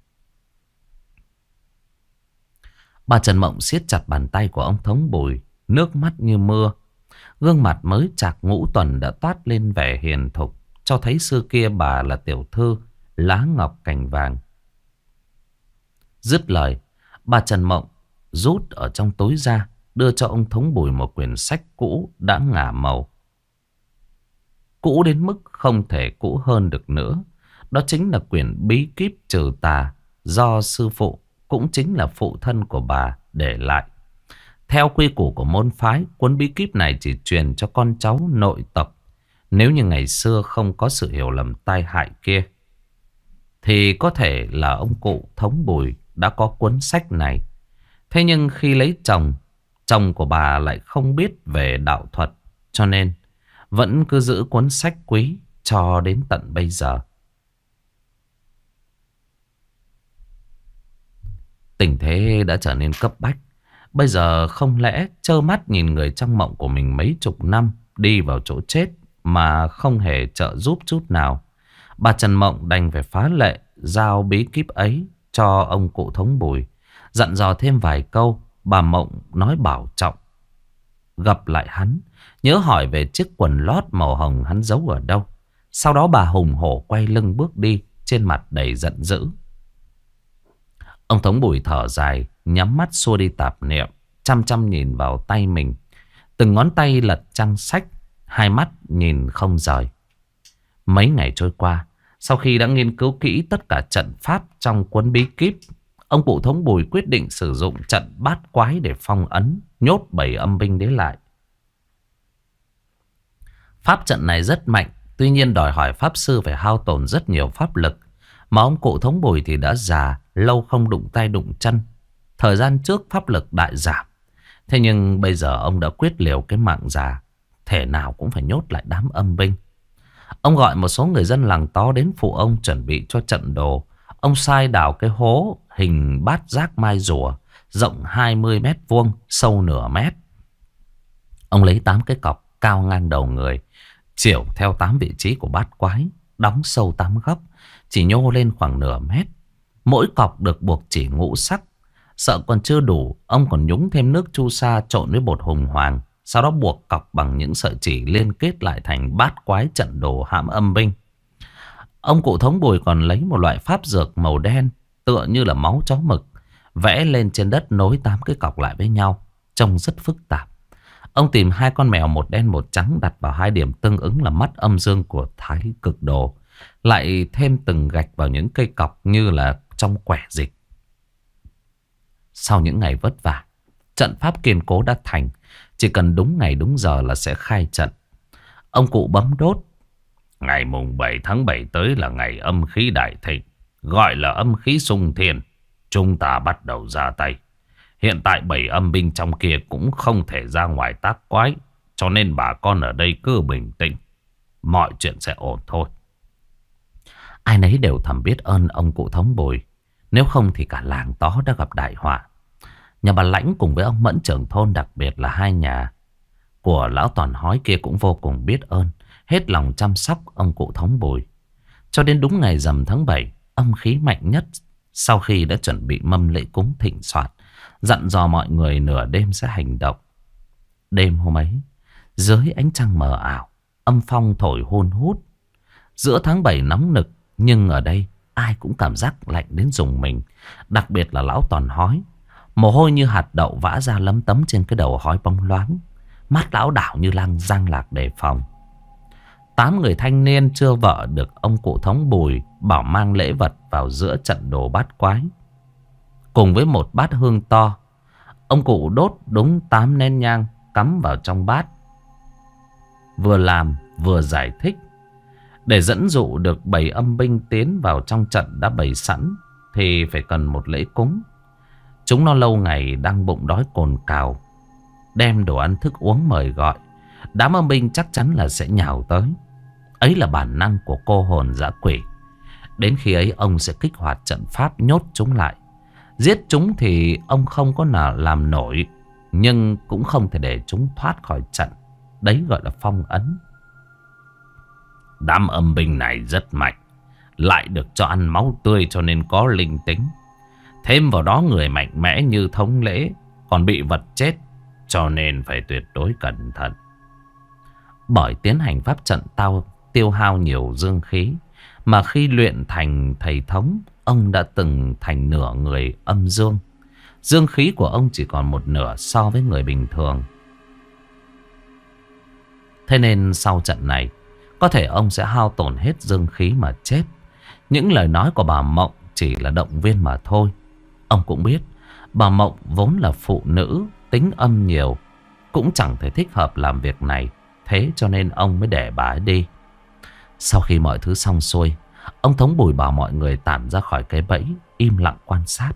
Bà Trần Mộng siết chặt bàn tay của ông Thống Bùi, nước mắt như mưa. Gương mặt mới chạc ngũ tuần đã toát lên vẻ hiền thục, cho thấy xưa kia bà là tiểu thư lá ngọc cành vàng. Dứt lời, bà Trần Mộng rút ở trong túi ra, đưa cho ông Thống Bùi một quyển sách cũ đã ngả màu. Cũ đến mức không thể cũ hơn được nữa. Đó chính là quyển bí kíp trừ tà do sư phụ, cũng chính là phụ thân của bà để lại. Theo quy củ của môn phái, cuốn bí kíp này chỉ truyền cho con cháu nội tộc. Nếu như ngày xưa không có sự hiểu lầm tai hại kia, thì có thể là ông cụ Thống Bùi đã có cuốn sách này. Thế nhưng khi lấy chồng, chồng của bà lại không biết về đạo thuật, cho nên vẫn cứ giữ cuốn sách quý cho đến tận bây giờ. Tình thế đã trở nên cấp bách. Bây giờ không lẽ trơ mắt nhìn người trong mộng của mình mấy chục năm đi vào chỗ chết mà không hề trợ giúp chút nào. Bà Trần Mộng đành phải phá lệ giao bí kíp ấy cho ông cụ Thống Bùi. Dặn dò thêm vài câu, bà Mộng nói bảo trọng. Gặp lại hắn, nhớ hỏi về chiếc quần lót màu hồng hắn giấu ở đâu. Sau đó bà hùng hổ quay lưng bước đi, trên mặt đầy giận dữ. Ông Thống Bùi thở dài, nhắm mắt xua đi tạp niệm, chăm chăm nhìn vào tay mình. Từng ngón tay lật trang sách, hai mắt nhìn không rời. Mấy ngày trôi qua, sau khi đã nghiên cứu kỹ tất cả trận pháp trong cuốn bí kíp, ông cụ Thống Bùi quyết định sử dụng trận bát quái để phong ấn, nhốt 7 âm binh đấy lại. Pháp trận này rất mạnh, tuy nhiên đòi hỏi pháp sư phải hao tổn rất nhiều pháp lực. Mà ông cụ Thống Bùi thì đã già, lâu không đụng tay đụng chân. Thời gian trước pháp lực đại giảm. Thế nhưng bây giờ ông đã quyết liều cái mạng già, thể nào cũng phải nhốt lại đám âm binh. Ông gọi một số người dân làng tó đến phụ ông chuẩn bị cho trận đồ. Ông sai đào cái hố hình bát giác mai rùa, rộng 20 mét vuông, sâu nửa mét. Ông lấy 8 cái cọc cao ngang đầu người, chiểu theo 8 vị trí của bát quái, đóng sâu 8 góc, chỉ nhô lên khoảng nửa mét. Mỗi cọc được buộc chỉ ngũ sắc. Sợ còn chưa đủ, ông còn nhúng thêm nước chu sa trộn với bột hùng hoàng. Sau đó buộc cọc bằng những sợi chỉ liên kết lại thành bát quái trận đồ hãm âm binh. Ông cụ Thống Bùi còn lấy một loại pháp dược màu đen, tựa như là máu chó mực, vẽ lên trên đất nối 8 cái cọc lại với nhau, trông rất phức tạp. Ông tìm 2 con mèo, một đen một trắng, đặt vào 2 điểm tương ứng là mắt âm dương của Thái Cực Đồ. Lại thêm từng gạch vào những cây cọc như là trong quẻ dịch. Sau những ngày vất vả, trận pháp kiên cố đã thành. Chỉ cần đúng ngày đúng giờ là sẽ khai trận. Ông cụ bấm đốt. Ngày mùng 7 tháng 7 tới là ngày âm khí đại thịnh, gọi là âm khí xung thiên. Chúng ta bắt đầu ra tay. Hiện tại 7 âm binh trong kia cũng không thể ra ngoài tác quái, cho nên bà con ở đây cứ bình tĩnh, mọi chuyện sẽ ổn thôi. Ai nấy đều thầm biết ơn ông cụ Thống Bùi. Nếu không thì cả làng tó đã gặp đại họa. Nhà bà Lãnh cùng với ông Mẫn trưởng thôn, đặc biệt là 2 nhà của lão Toàn Hói kia, cũng vô cùng biết ơn, hết lòng chăm sóc ông cụ Thống Bùi. Cho đến đúng ngày rằm tháng 7, âm khí mạnh nhất, sau khi đã chuẩn bị mâm lễ cúng thịnh soạn, dặn dò mọi người nửa đêm sẽ hành động. Đêm hôm ấy, dưới ánh trăng mờ ảo, âm phong thổi hun hút. Giữa tháng 7 nóng nực, nhưng ở đây ai cũng cảm giác lạnh đến rùng mình. Đặc biệt là lão Toàn Hói. Mồ hôi như hạt đậu vã ra lấm tấm trên cái đầu hói bóng loáng. Mắt lão đảo như lang giang lạc đề phòng. 8 người thanh niên chưa vợ được ông cụ Thống Bùi bảo mang lễ vật vào giữa trận đồ bát quái. Cùng với một bát hương to, Ông cụ đốt đúng 8 nén nhang cắm vào trong bát. Vừa làm vừa giải thích. Để dẫn dụ được 7 âm binh tiến vào trong trận đã bày sẵn thì phải cần một lễ cúng. Chúng nó lâu ngày đang bụng đói cồn cào, đem đồ ăn thức uống mời gọi, đám âm binh chắc chắn là sẽ nhào tới. Ấy là bản năng của cô hồn dã quỷ. Đến khi ấy ông sẽ kích hoạt trận pháp nhốt chúng lại. Giết chúng thì ông không có nào làm nổi, nhưng cũng không thể để chúng thoát khỏi trận. Đấy gọi là phong ấn. Đám âm binh này rất mạnh, lại được cho ăn máu tươi cho nên có linh tính. Thêm vào đó người mạnh mẽ như thống lễ còn bị vật chết, cho nên phải tuyệt đối cẩn thận. Bởi tiến hành pháp trận tiêu hao nhiều dương khí, mà khi luyện thành thầy thống, ông đã từng thành nửa người âm dương. Dương khí của ông chỉ còn một nửa so với người bình thường. Thế nên sau trận này, có thể ông sẽ hao tổn hết dương khí mà chết. Những lời nói của bà Mộng chỉ là động viên mà thôi. Ông cũng biết bà Mộng vốn là phụ nữ, tính âm nhiều, cũng chẳng thể thích hợp làm việc này. Thế cho nên ông mới để bà ấy đi. Sau khi mọi thứ xong xuôi, ông Thống Bùi bảo mọi người tản ra khỏi cái bẫy, im lặng quan sát.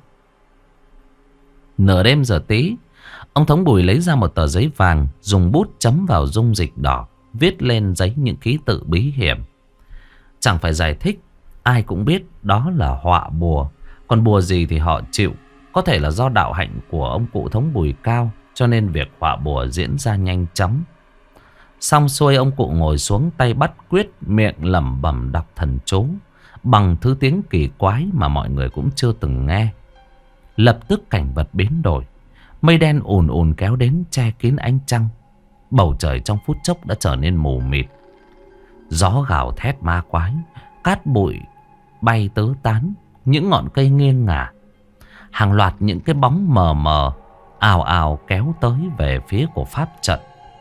Nửa đêm giờ tí, ông Thống Bùi lấy ra một tờ giấy vàng, dùng bút chấm vào dung dịch đỏ, viết lên giấy những ký tự bí hiểm. Chẳng phải giải thích, ai cũng biết đó là họa bùa. Còn bùa gì thì họ chịu. Có thể là do đạo hạnh của ông cụ Thống Bùi cao, cho nên việc họa bùa diễn ra nhanh chóng. Xong xuôi ông cụ ngồi xuống, tay bắt quyết, miệng lẩm bẩm đọc thần chú bằng thứ tiếng kỳ quái mà mọi người cũng chưa từng nghe. Lập tức cảnh vật biến đổi. Mây đen ùn ùn kéo đến che kín ánh trăng. Bầu trời trong phút chốc đã trở nên mù mịt. Gió gào thét ma quái, cát bụi bay tứ tán, những ngọn cây nghiêng ngả. Hàng loạt những cái bóng mờ mờ ào ào kéo tới về phía của pháp trận.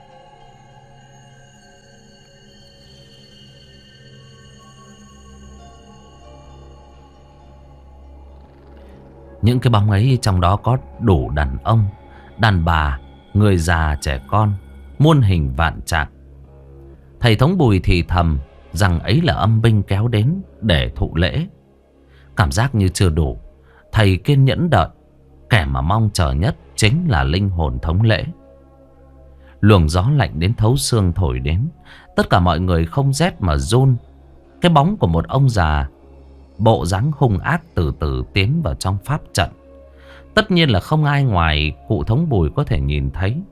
Những cái bóng ấy trong đó có đủ đàn ông, đàn bà, người già, trẻ con, muôn hình vạn trạng. Thầy Thống Bùi thì thầm rằng ấy là âm binh kéo đến để thụ lễ. Cảm giác như chưa đủ, thầy kiên nhẫn đợi. Kẻ mà mong chờ nhất chính là linh hồn thống lễ. Luồng gió lạnh đến thấu xương thổi đến. Tất cả mọi người không rét mà run. Cái bóng của một ông già, bộ dáng hung ác từ từ tiến vào trong pháp trận. Tất nhiên là không ai ngoài cụ Thống Bùi có thể nhìn thấy.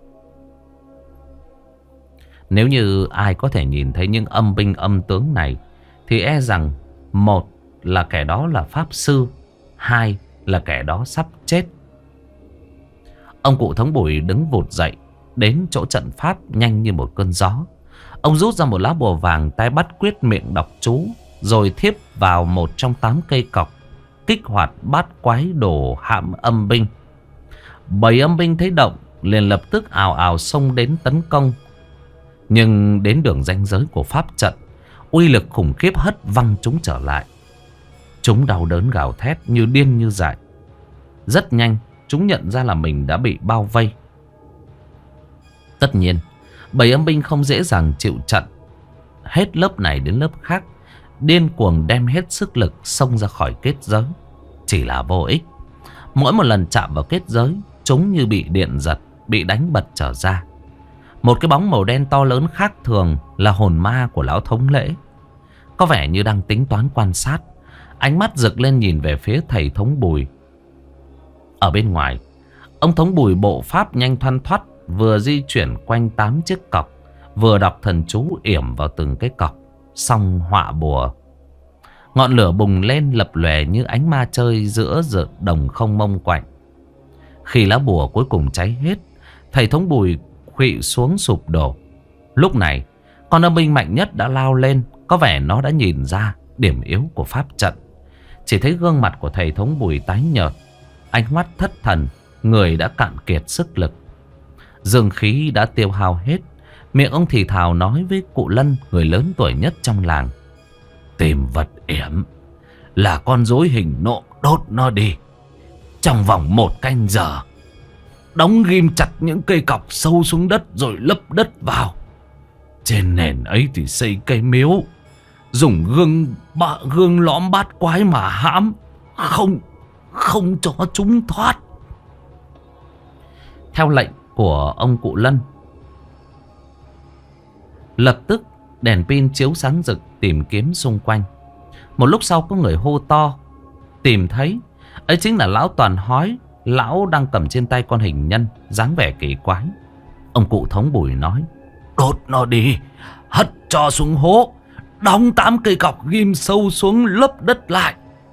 Nếu như ai có thể nhìn thấy những âm binh âm tướng này, thì e rằng một là kẻ đó là pháp sư, hai là kẻ đó sắp chết. Ông cụ Thống Bùi đứng vụt dậy, đến chỗ trận pháp nhanh như một cơn gió. Ông rút ra một lá bùa vàng, tay bắt quyết, miệng đọc chú, rồi thiếp vào một trong 8 cây cọc, kích hoạt bát quái đồ hãm âm binh. 7 âm binh thấy động liền lập tức ào ào xông đến tấn công. Nhưng đến đường ranh giới của pháp trận, uy lực khủng khiếp hất văng chúng trở lại. Chúng đau đớn gào thét như điên như dại. Rất nhanh chúng nhận ra là mình đã bị bao vây. Tất nhiên 7 âm binh không dễ dàng chịu trận. Hết lớp này đến lớp khác, điên cuồng đem hết sức lực xông ra khỏi kết giới. Chỉ là vô ích. Mỗi một lần chạm vào kết giới, chúng như bị điện giật, bị đánh bật trở ra. Một cái bóng màu đen to lớn khác thường là hồn ma của lão thống lễ. Có vẻ như đang tính toán quan sát. Ánh mắt rực lên nhìn về phía thầy Thống Bùi. Ở bên ngoài, ông Thống Bùi bộ pháp nhanh thoăn thoắt, vừa di chuyển quanh 8 chiếc cọc, vừa đọc thần chú yểm vào từng cái cọc, xong họa bùa. Ngọn lửa bùng lên lập lòe như ánh ma chơi giữa đồng không mông quạnh. Khi lá bùa cuối cùng cháy hết, thầy Thống Bùi khuỵu xuống sụp đổ. Lúc này con âm binh mạnh nhất đã lao lên. Có vẻ nó đã nhìn ra điểm yếu của pháp trận. Chỉ thấy gương mặt của thầy Thống Bùi tái nhợt, ánh mắt thất thần, người đã cạn kiệt sức lực. Dương khí đã tiêu hao hết. Miệng ông thì thào nói với cụ Lân, người lớn tuổi nhất trong làng: tìm vật yểm là con rối hình nộ, đốt nó đi. Trong vòng 1 canh giờ đóng ghim chặt những cây cọc sâu xuống đất rồi lấp đất vào. Trên nền ấy thì xây cây miếu, dùng gương lõm bát quái mà hãm, không cho chúng thoát. Theo lệnh của ông cụ Lân, lập tức đèn pin chiếu sáng rực tìm kiếm xung quanh. Một lúc sau có người hô to, tìm thấy. Ấy chính là lão Toàn Hói. Lão đang cầm trên tay con hình nhân dáng vẻ kỳ quái. Ông cụ Thống Bùi nói: đốt nó đi, hất cho xuống hố, đóng 8 cây cọc ghim sâu xuống lấp đất lại.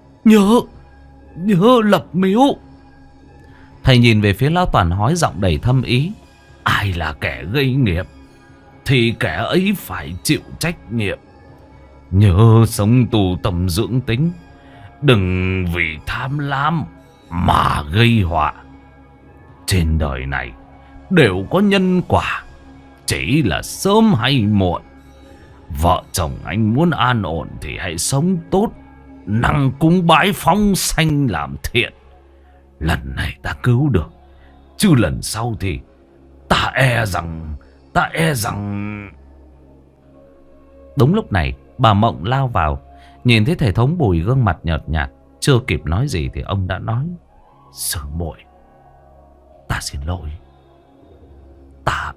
Nhớ lập miếu. Thầy nhìn về phía lão Toàn Hói giọng đầy thâm ý: ai là kẻ gây nghiệp thì kẻ ấy phải chịu trách nhiệm. Nhớ sống tù tầm dưỡng tính, đừng vì tham lam mà gây họa. Trên đời này đều có nhân quả, chỉ là sớm hay muộn. Vợ chồng anh muốn an ổn thì hãy sống tốt, năng cúng bái phóng sanh làm thiện. Lần này ta cứu được, chứ lần sau thì ta e rằng. Đúng lúc này bà Mộng lao vào, nhìn thấy thầy Thống Bùi gương mặt nhợt nhạt. Chưa kịp nói gì thì ông đã nói: sư muội, ta xin lỗi. Ta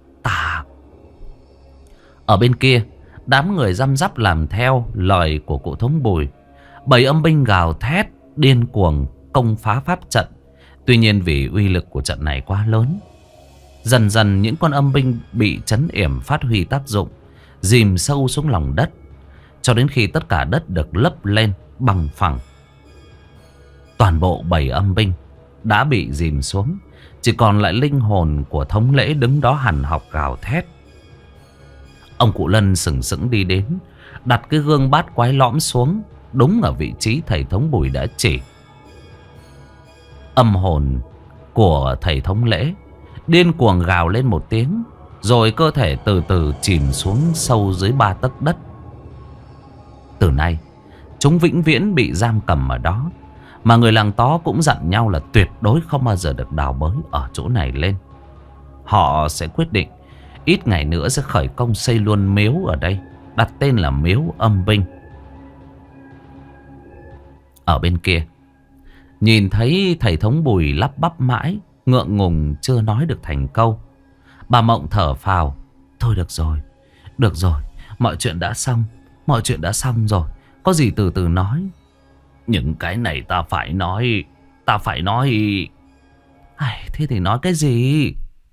Ở bên kia, đám người răm rắp làm theo lời của cụ Thống Bùi. Bầy âm binh gào thét điên cuồng công phá pháp trận. Tuy nhiên vì uy lực của trận này quá lớn, dần dần những con âm binh bị trấn yểm phát huy tác dụng, dìm sâu xuống lòng đất, cho đến khi tất cả đất được lấp lên bằng phẳng. Toàn bộ bầy âm binh đã bị dìm xuống, chỉ còn lại linh hồn của thống lễ đứng đó hằn học gào thét. Ông cụ Lân sừng sững đi đến, đặt cái gương bát quái lõm xuống đúng ở vị trí thầy Thống Bùi đã chỉ. Âm hồn của thầy thống lễ điên cuồng gào lên một tiếng, rồi cơ thể từ từ chìm xuống sâu dưới 3 tấc đất. Từ nay chúng vĩnh viễn bị giam cầm ở đó, mà người làng Tó cũng dặn nhau là tuyệt đối không bao giờ được đào bới ở chỗ này lên. Họ sẽ quyết định ít ngày nữa sẽ khởi công xây luôn miếu ở đây, đặt tên là miếu âm binh. Ở bên kia, nhìn thấy thầy Thống Bùi lắp bắp mãi, ngượng ngùng chưa nói được thành câu, bà Mộng thở phào: thôi được rồi, mọi chuyện đã xong rồi, có gì từ từ nói. Những cái này ta phải nói. Thế thì nói cái gì?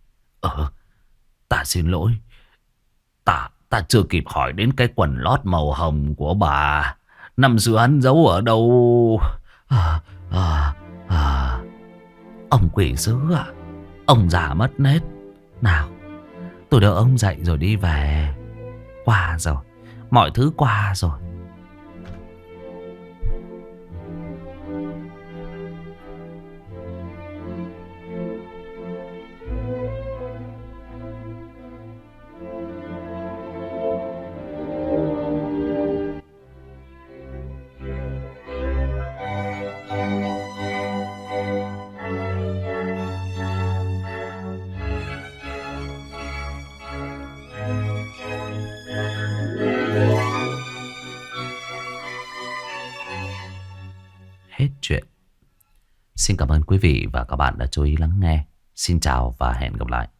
Ta xin lỗi. Ta chưa kịp hỏi đến cái quần lót màu hồng của bà. Năm xưa hắn giấu ở đâu? Ông quỷ dữ à? Ông già mất nết. Nào, tôi đỡ ông dậy rồi đi về. Qua rồi, mọi thứ qua rồi. Hết chuyện. Xin cảm ơn quý vị và các bạn đã chú ý lắng nghe. Xin chào và hẹn gặp lại.